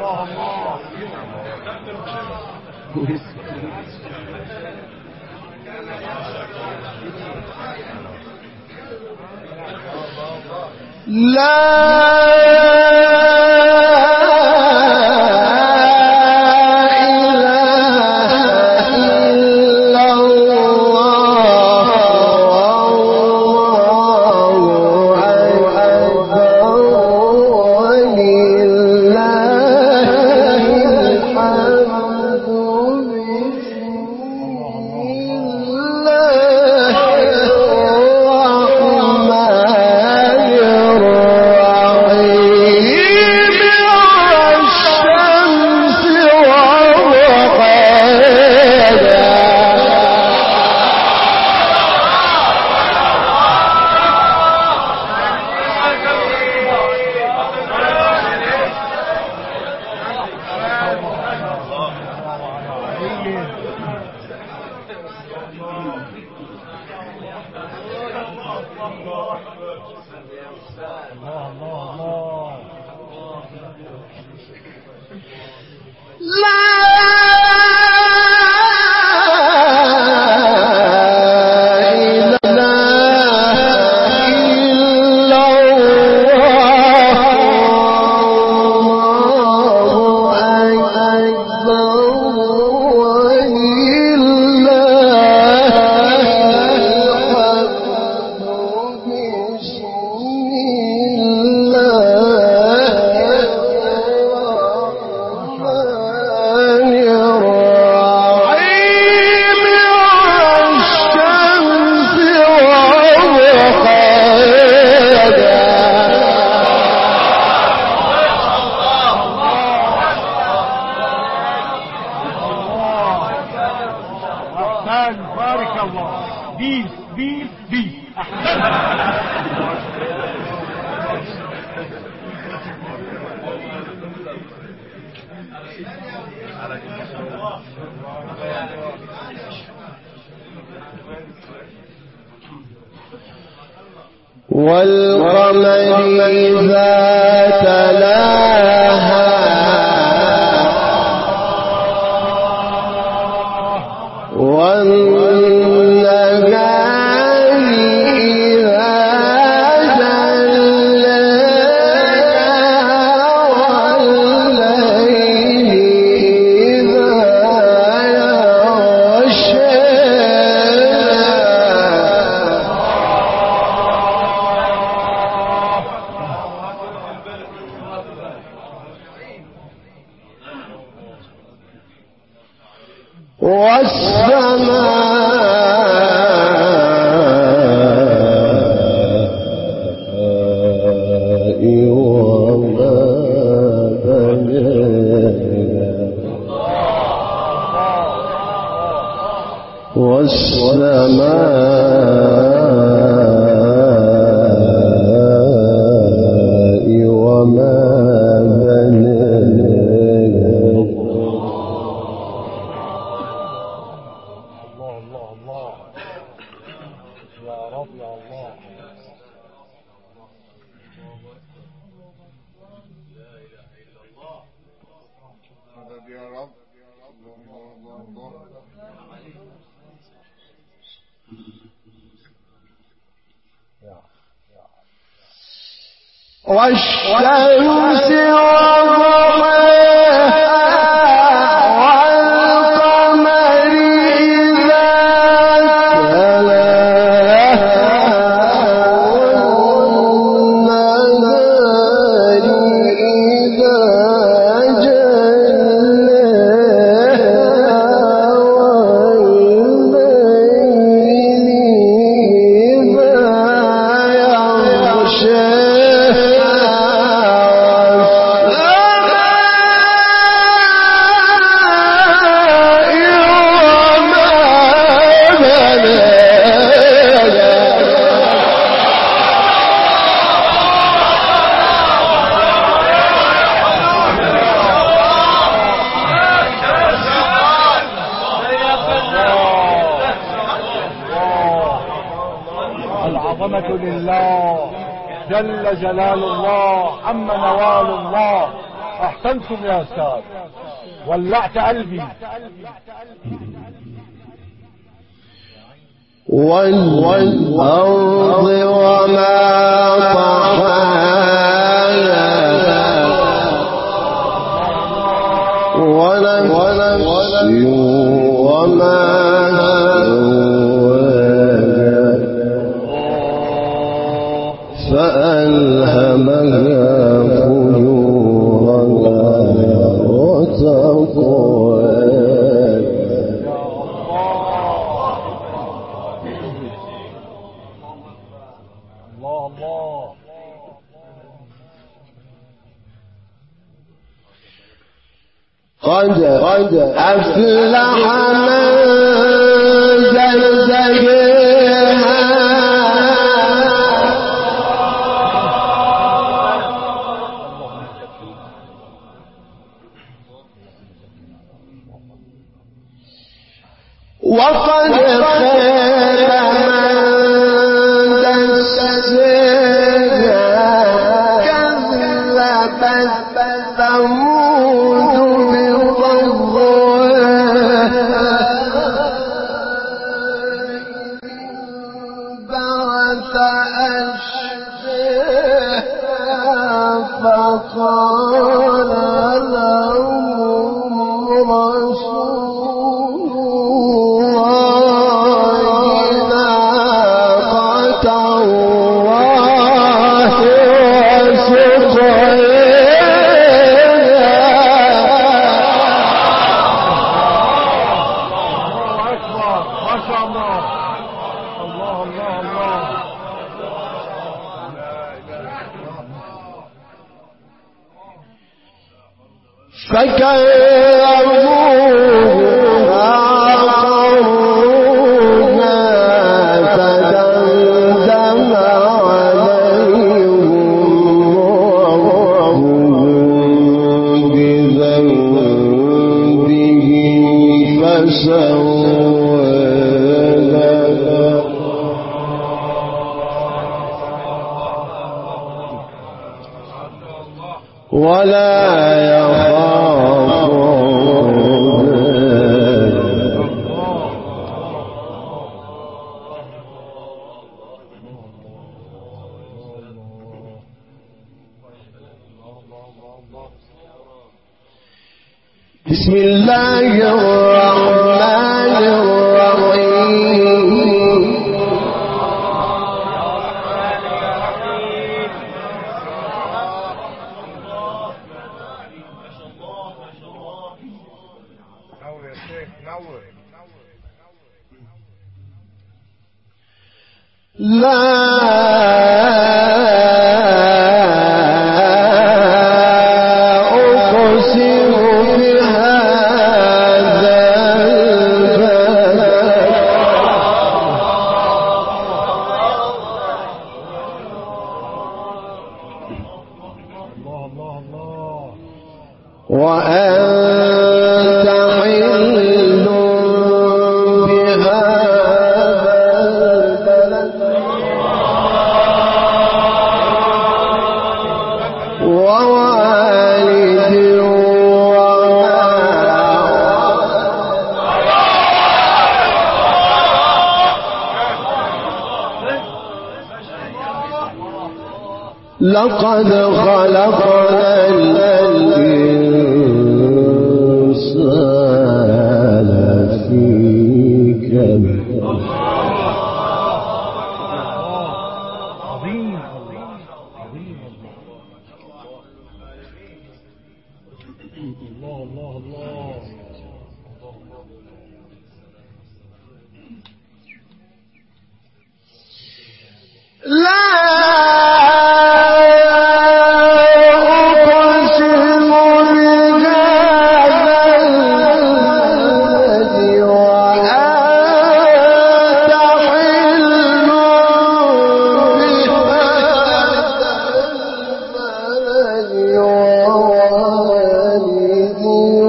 والقمر إذا تلاها والنهار إذا جلاها والليل إذا والسماء وما بناها والسماء وما والشمس العظمة لله جل جلال الله، عم نوال الله. احسنتم يا استاذ، ولعت قلبي. والأرض وما طحاها ونفس وما سواها فألهمها فجورها وتقواها. قد أفلح من زكاها وقد خاب من دساها كذبت ثمود بعث أشقاها فقال لهم رسول الله ناقة الله فكذبوه فعقروها فدمدم عليهم ربهم بذنبهم فسواها ولا يخاف بسم الله الرحمن الرحيم. لا أقسم بهذا البلد وأنت حل ووالد لقد خلقنا الإنسان في كبد. الله الله الله. لا أقسم بهذا البلد وأنت حل بهذا البلد ووالد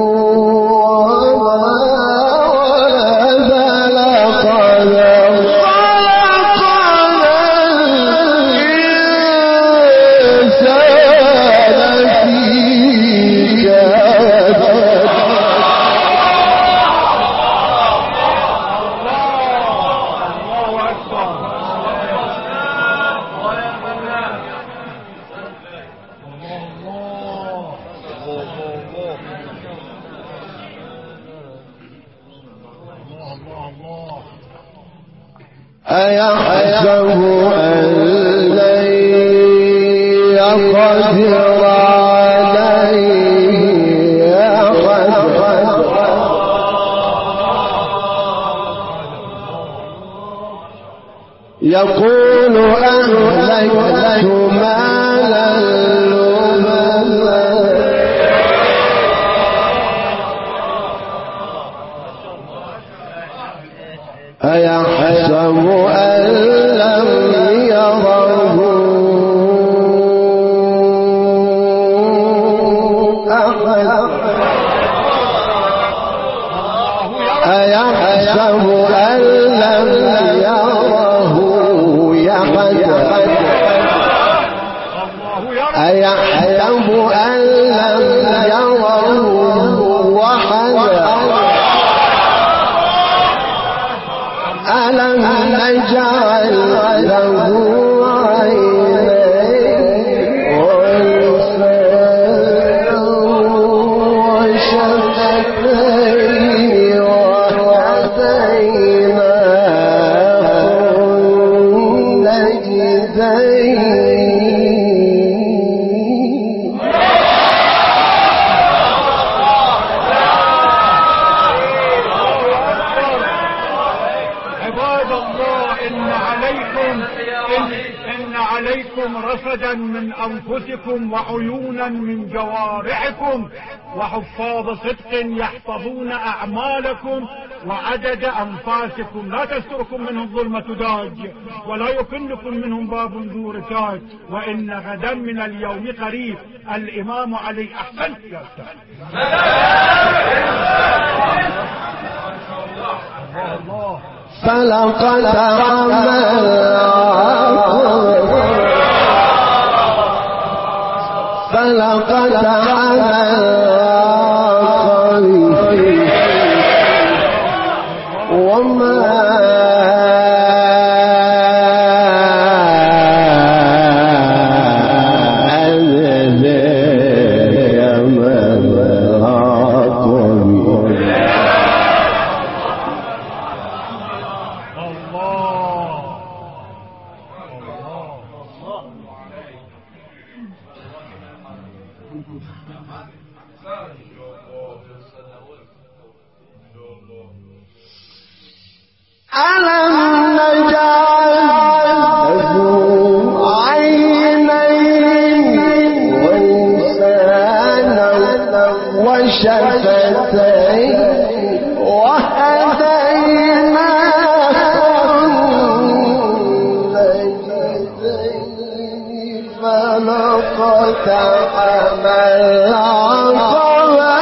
وما ولد لقد خلقنا الإنسان أيحسب أن لن يقدر عليه أحد يقول أهلكت مالا لبدا أيحسب أن لم يره أحد أيحسب أن لم يره أحد أيحسب أن لم يره أحد ألم نجعل له عينين ولسانا وشفتين وهديناه النجدين. عباد الله، إن عليكم إن, إن عليكم رصدا من أنفسكم وعيونا من جوارحكم وحفاظ صدق يحفظون أعمالكم وعدد أنفاسكم، لا تستركم منهم ظلمة داج ولا يكنكم منهم باب ذو ركاج، وإن غدا من اليوم قريب. الإمام علي. أحسن يا أستاذ. فلقد عمل فلقد عمل وما ألم نجعل له عينين ولسانا وشفتين وهديناه النجدين فلقتحم العقبة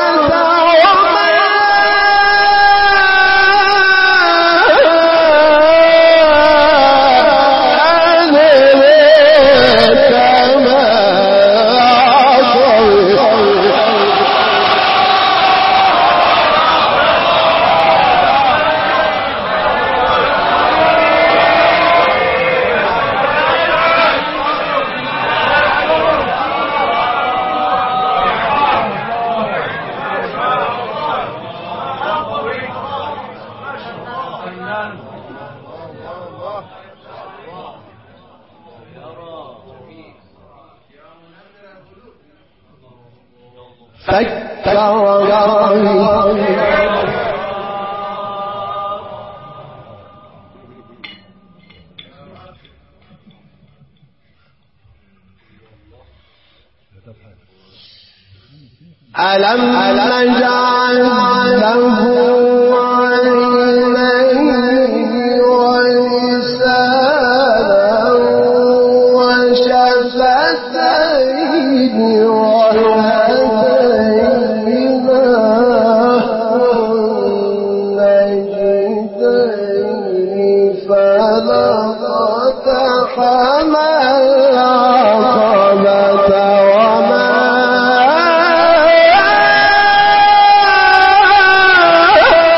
ألم نجعل له عينين ولسانا وشفتين وهديناه النجدين فلقتحم العقبة وما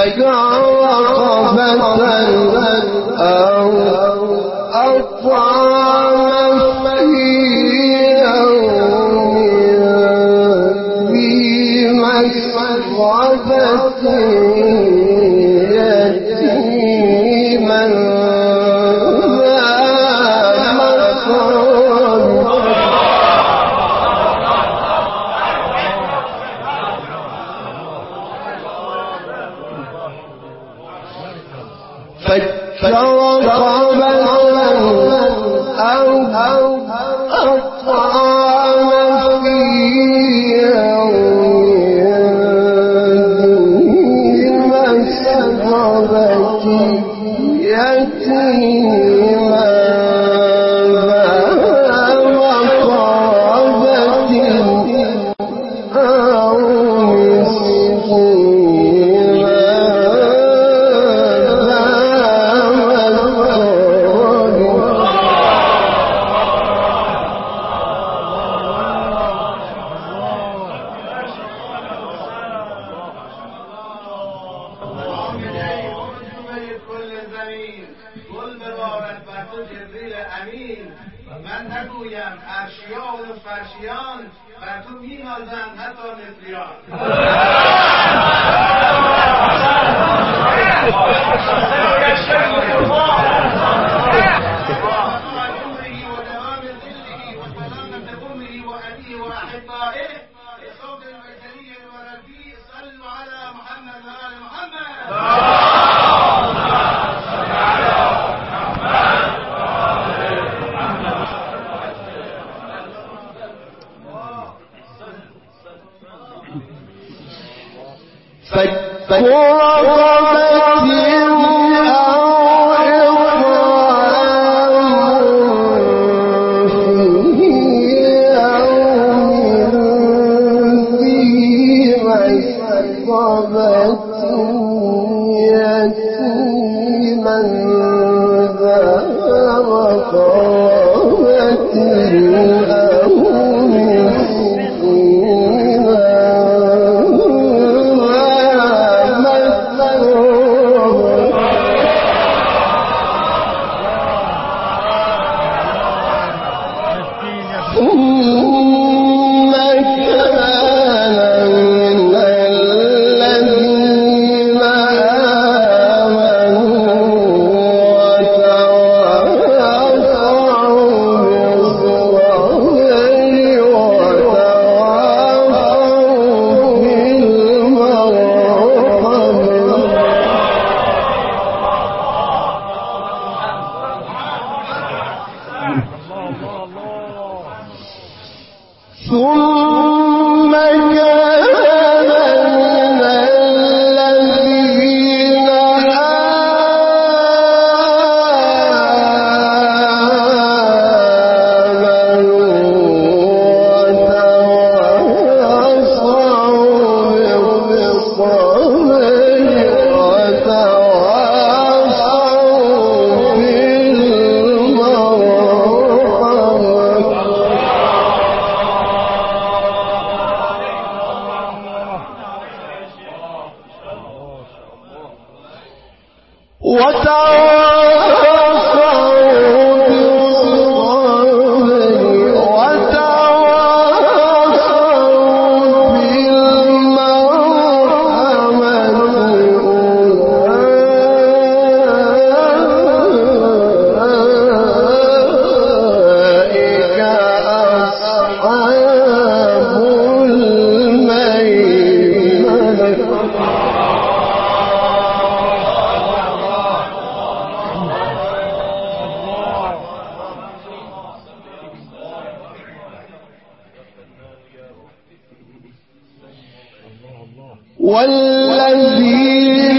والذين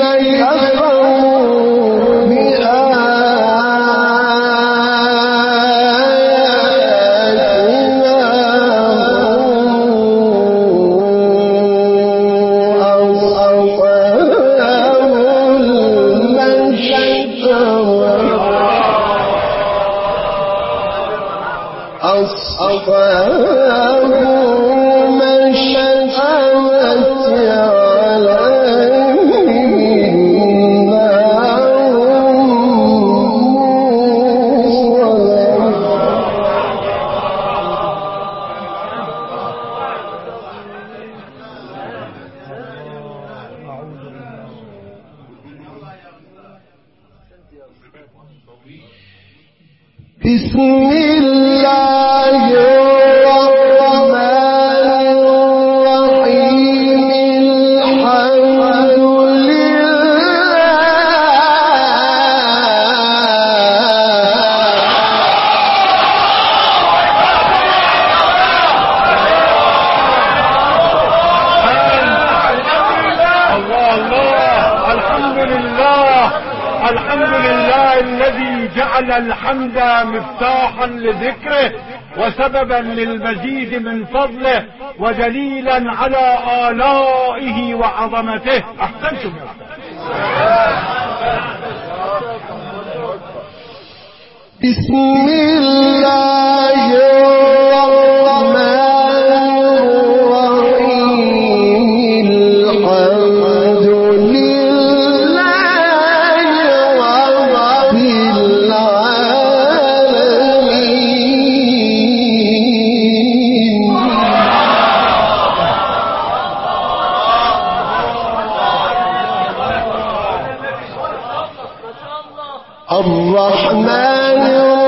كفروا أصحاب المشأمة عليهم بسم الله الرحمن الرحيم الحمد الحمد لله الذي جعل الحمد مفتاحا لذكره وسببا للمزيد من فضله ودليلا على آلائه وعظمته. أحسنتم يا بسم الله الرحمن الرحيم الحمد الرحمن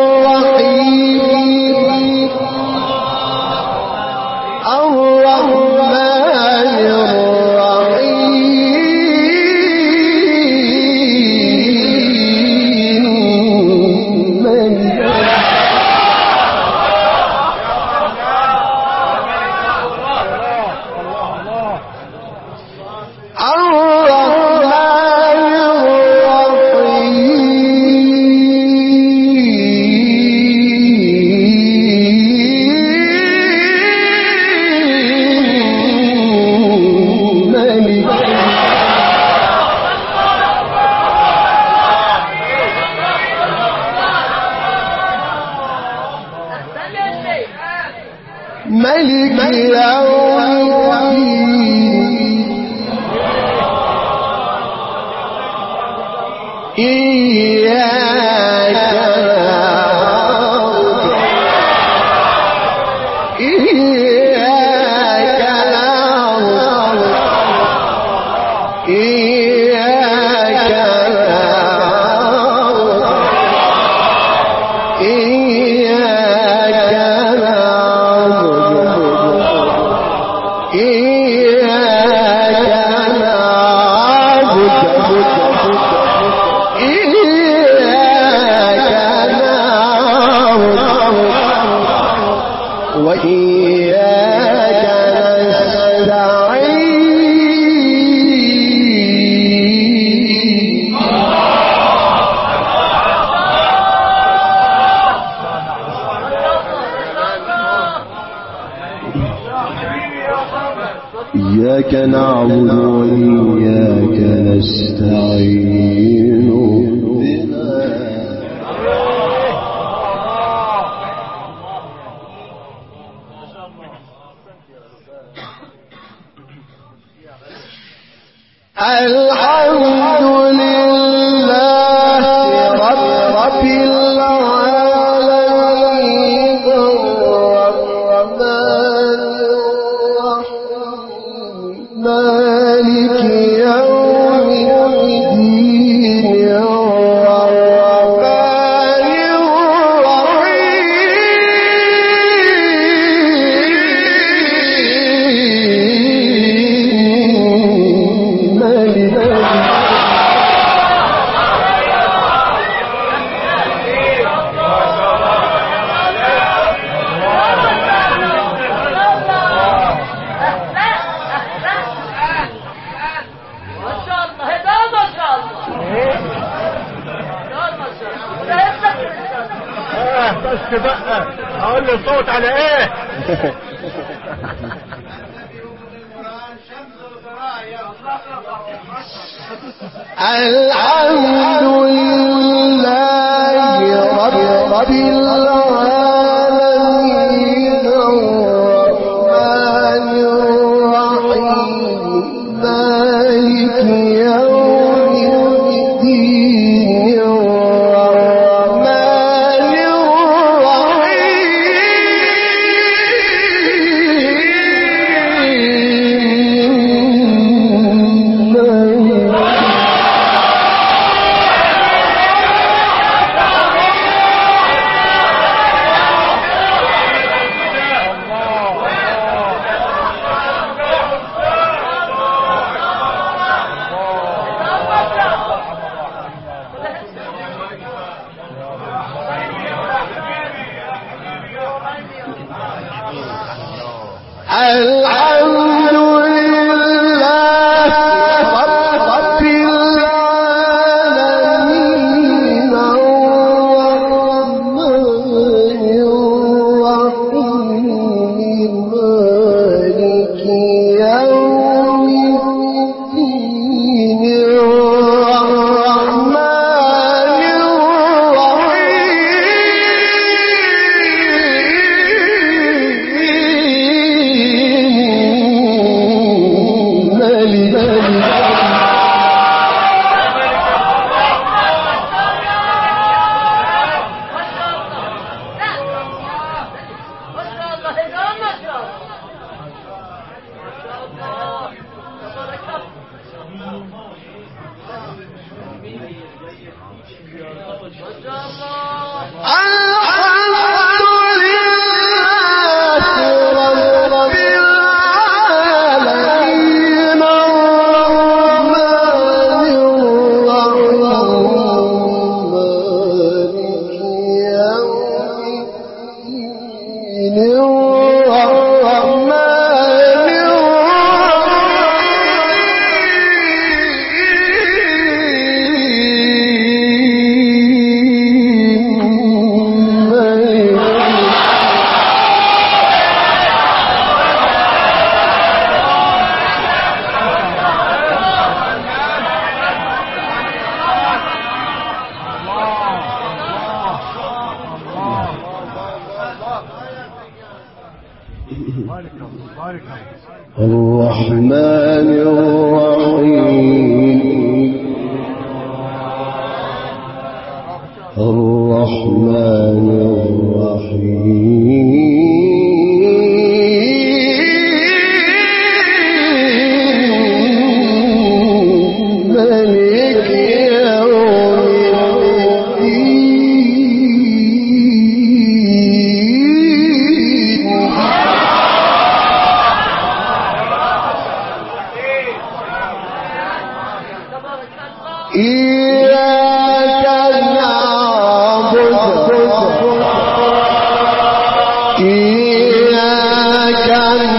الرحيم الرحمن الرحيم ملك يوم الدين إياك نعبد إياك نعبد إياك نعبد إياك وإياك نستعين إياك نعبد وإياك نستعين الحمد لله رب العالمين الرحمن الرحيم مالك يوم الدين الرحمن بس بقى اقول له الصوت على ايه؟ الحمد لله رب العالمين الرحمن الرحيم مالك يوم الدين الرحمن الرحيم الحمد لله رب العالمين الرحمن الرحيم مالك يوم الدين الرحمن الرحيم الرحمن الرحيم مالك يوم الدين إياك نعبد إياك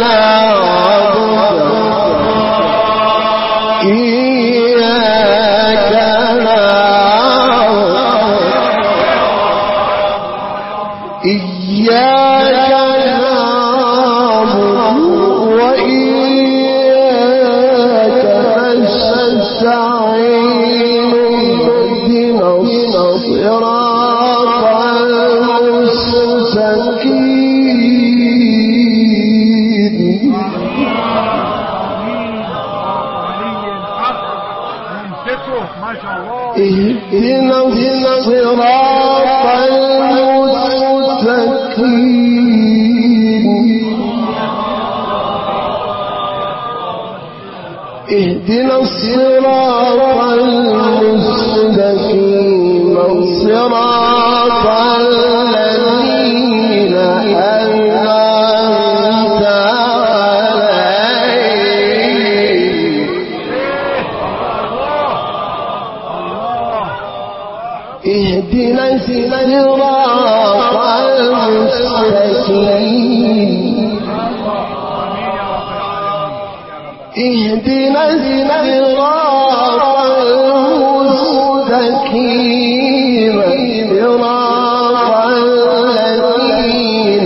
نعبد إياك نعبد إياك نعبد وإياك نستعين اهدنا الصراط المستقيم اهدنا الصراط المستقيم اهدنا الصراط المستقيم صراط الذين أنعمت عليهم اهدنا الصراط المستقيم اهدنا الصراط المستقيم صراط الذين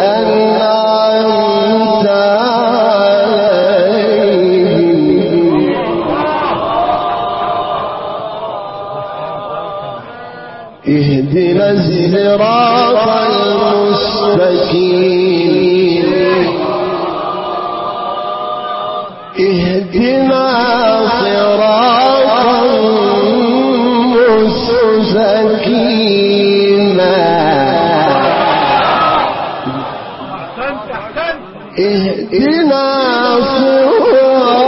أنعمت عليهم اهدنا الصراط المستقيم اهدنا صراطا مستقيما اهدنا صراطا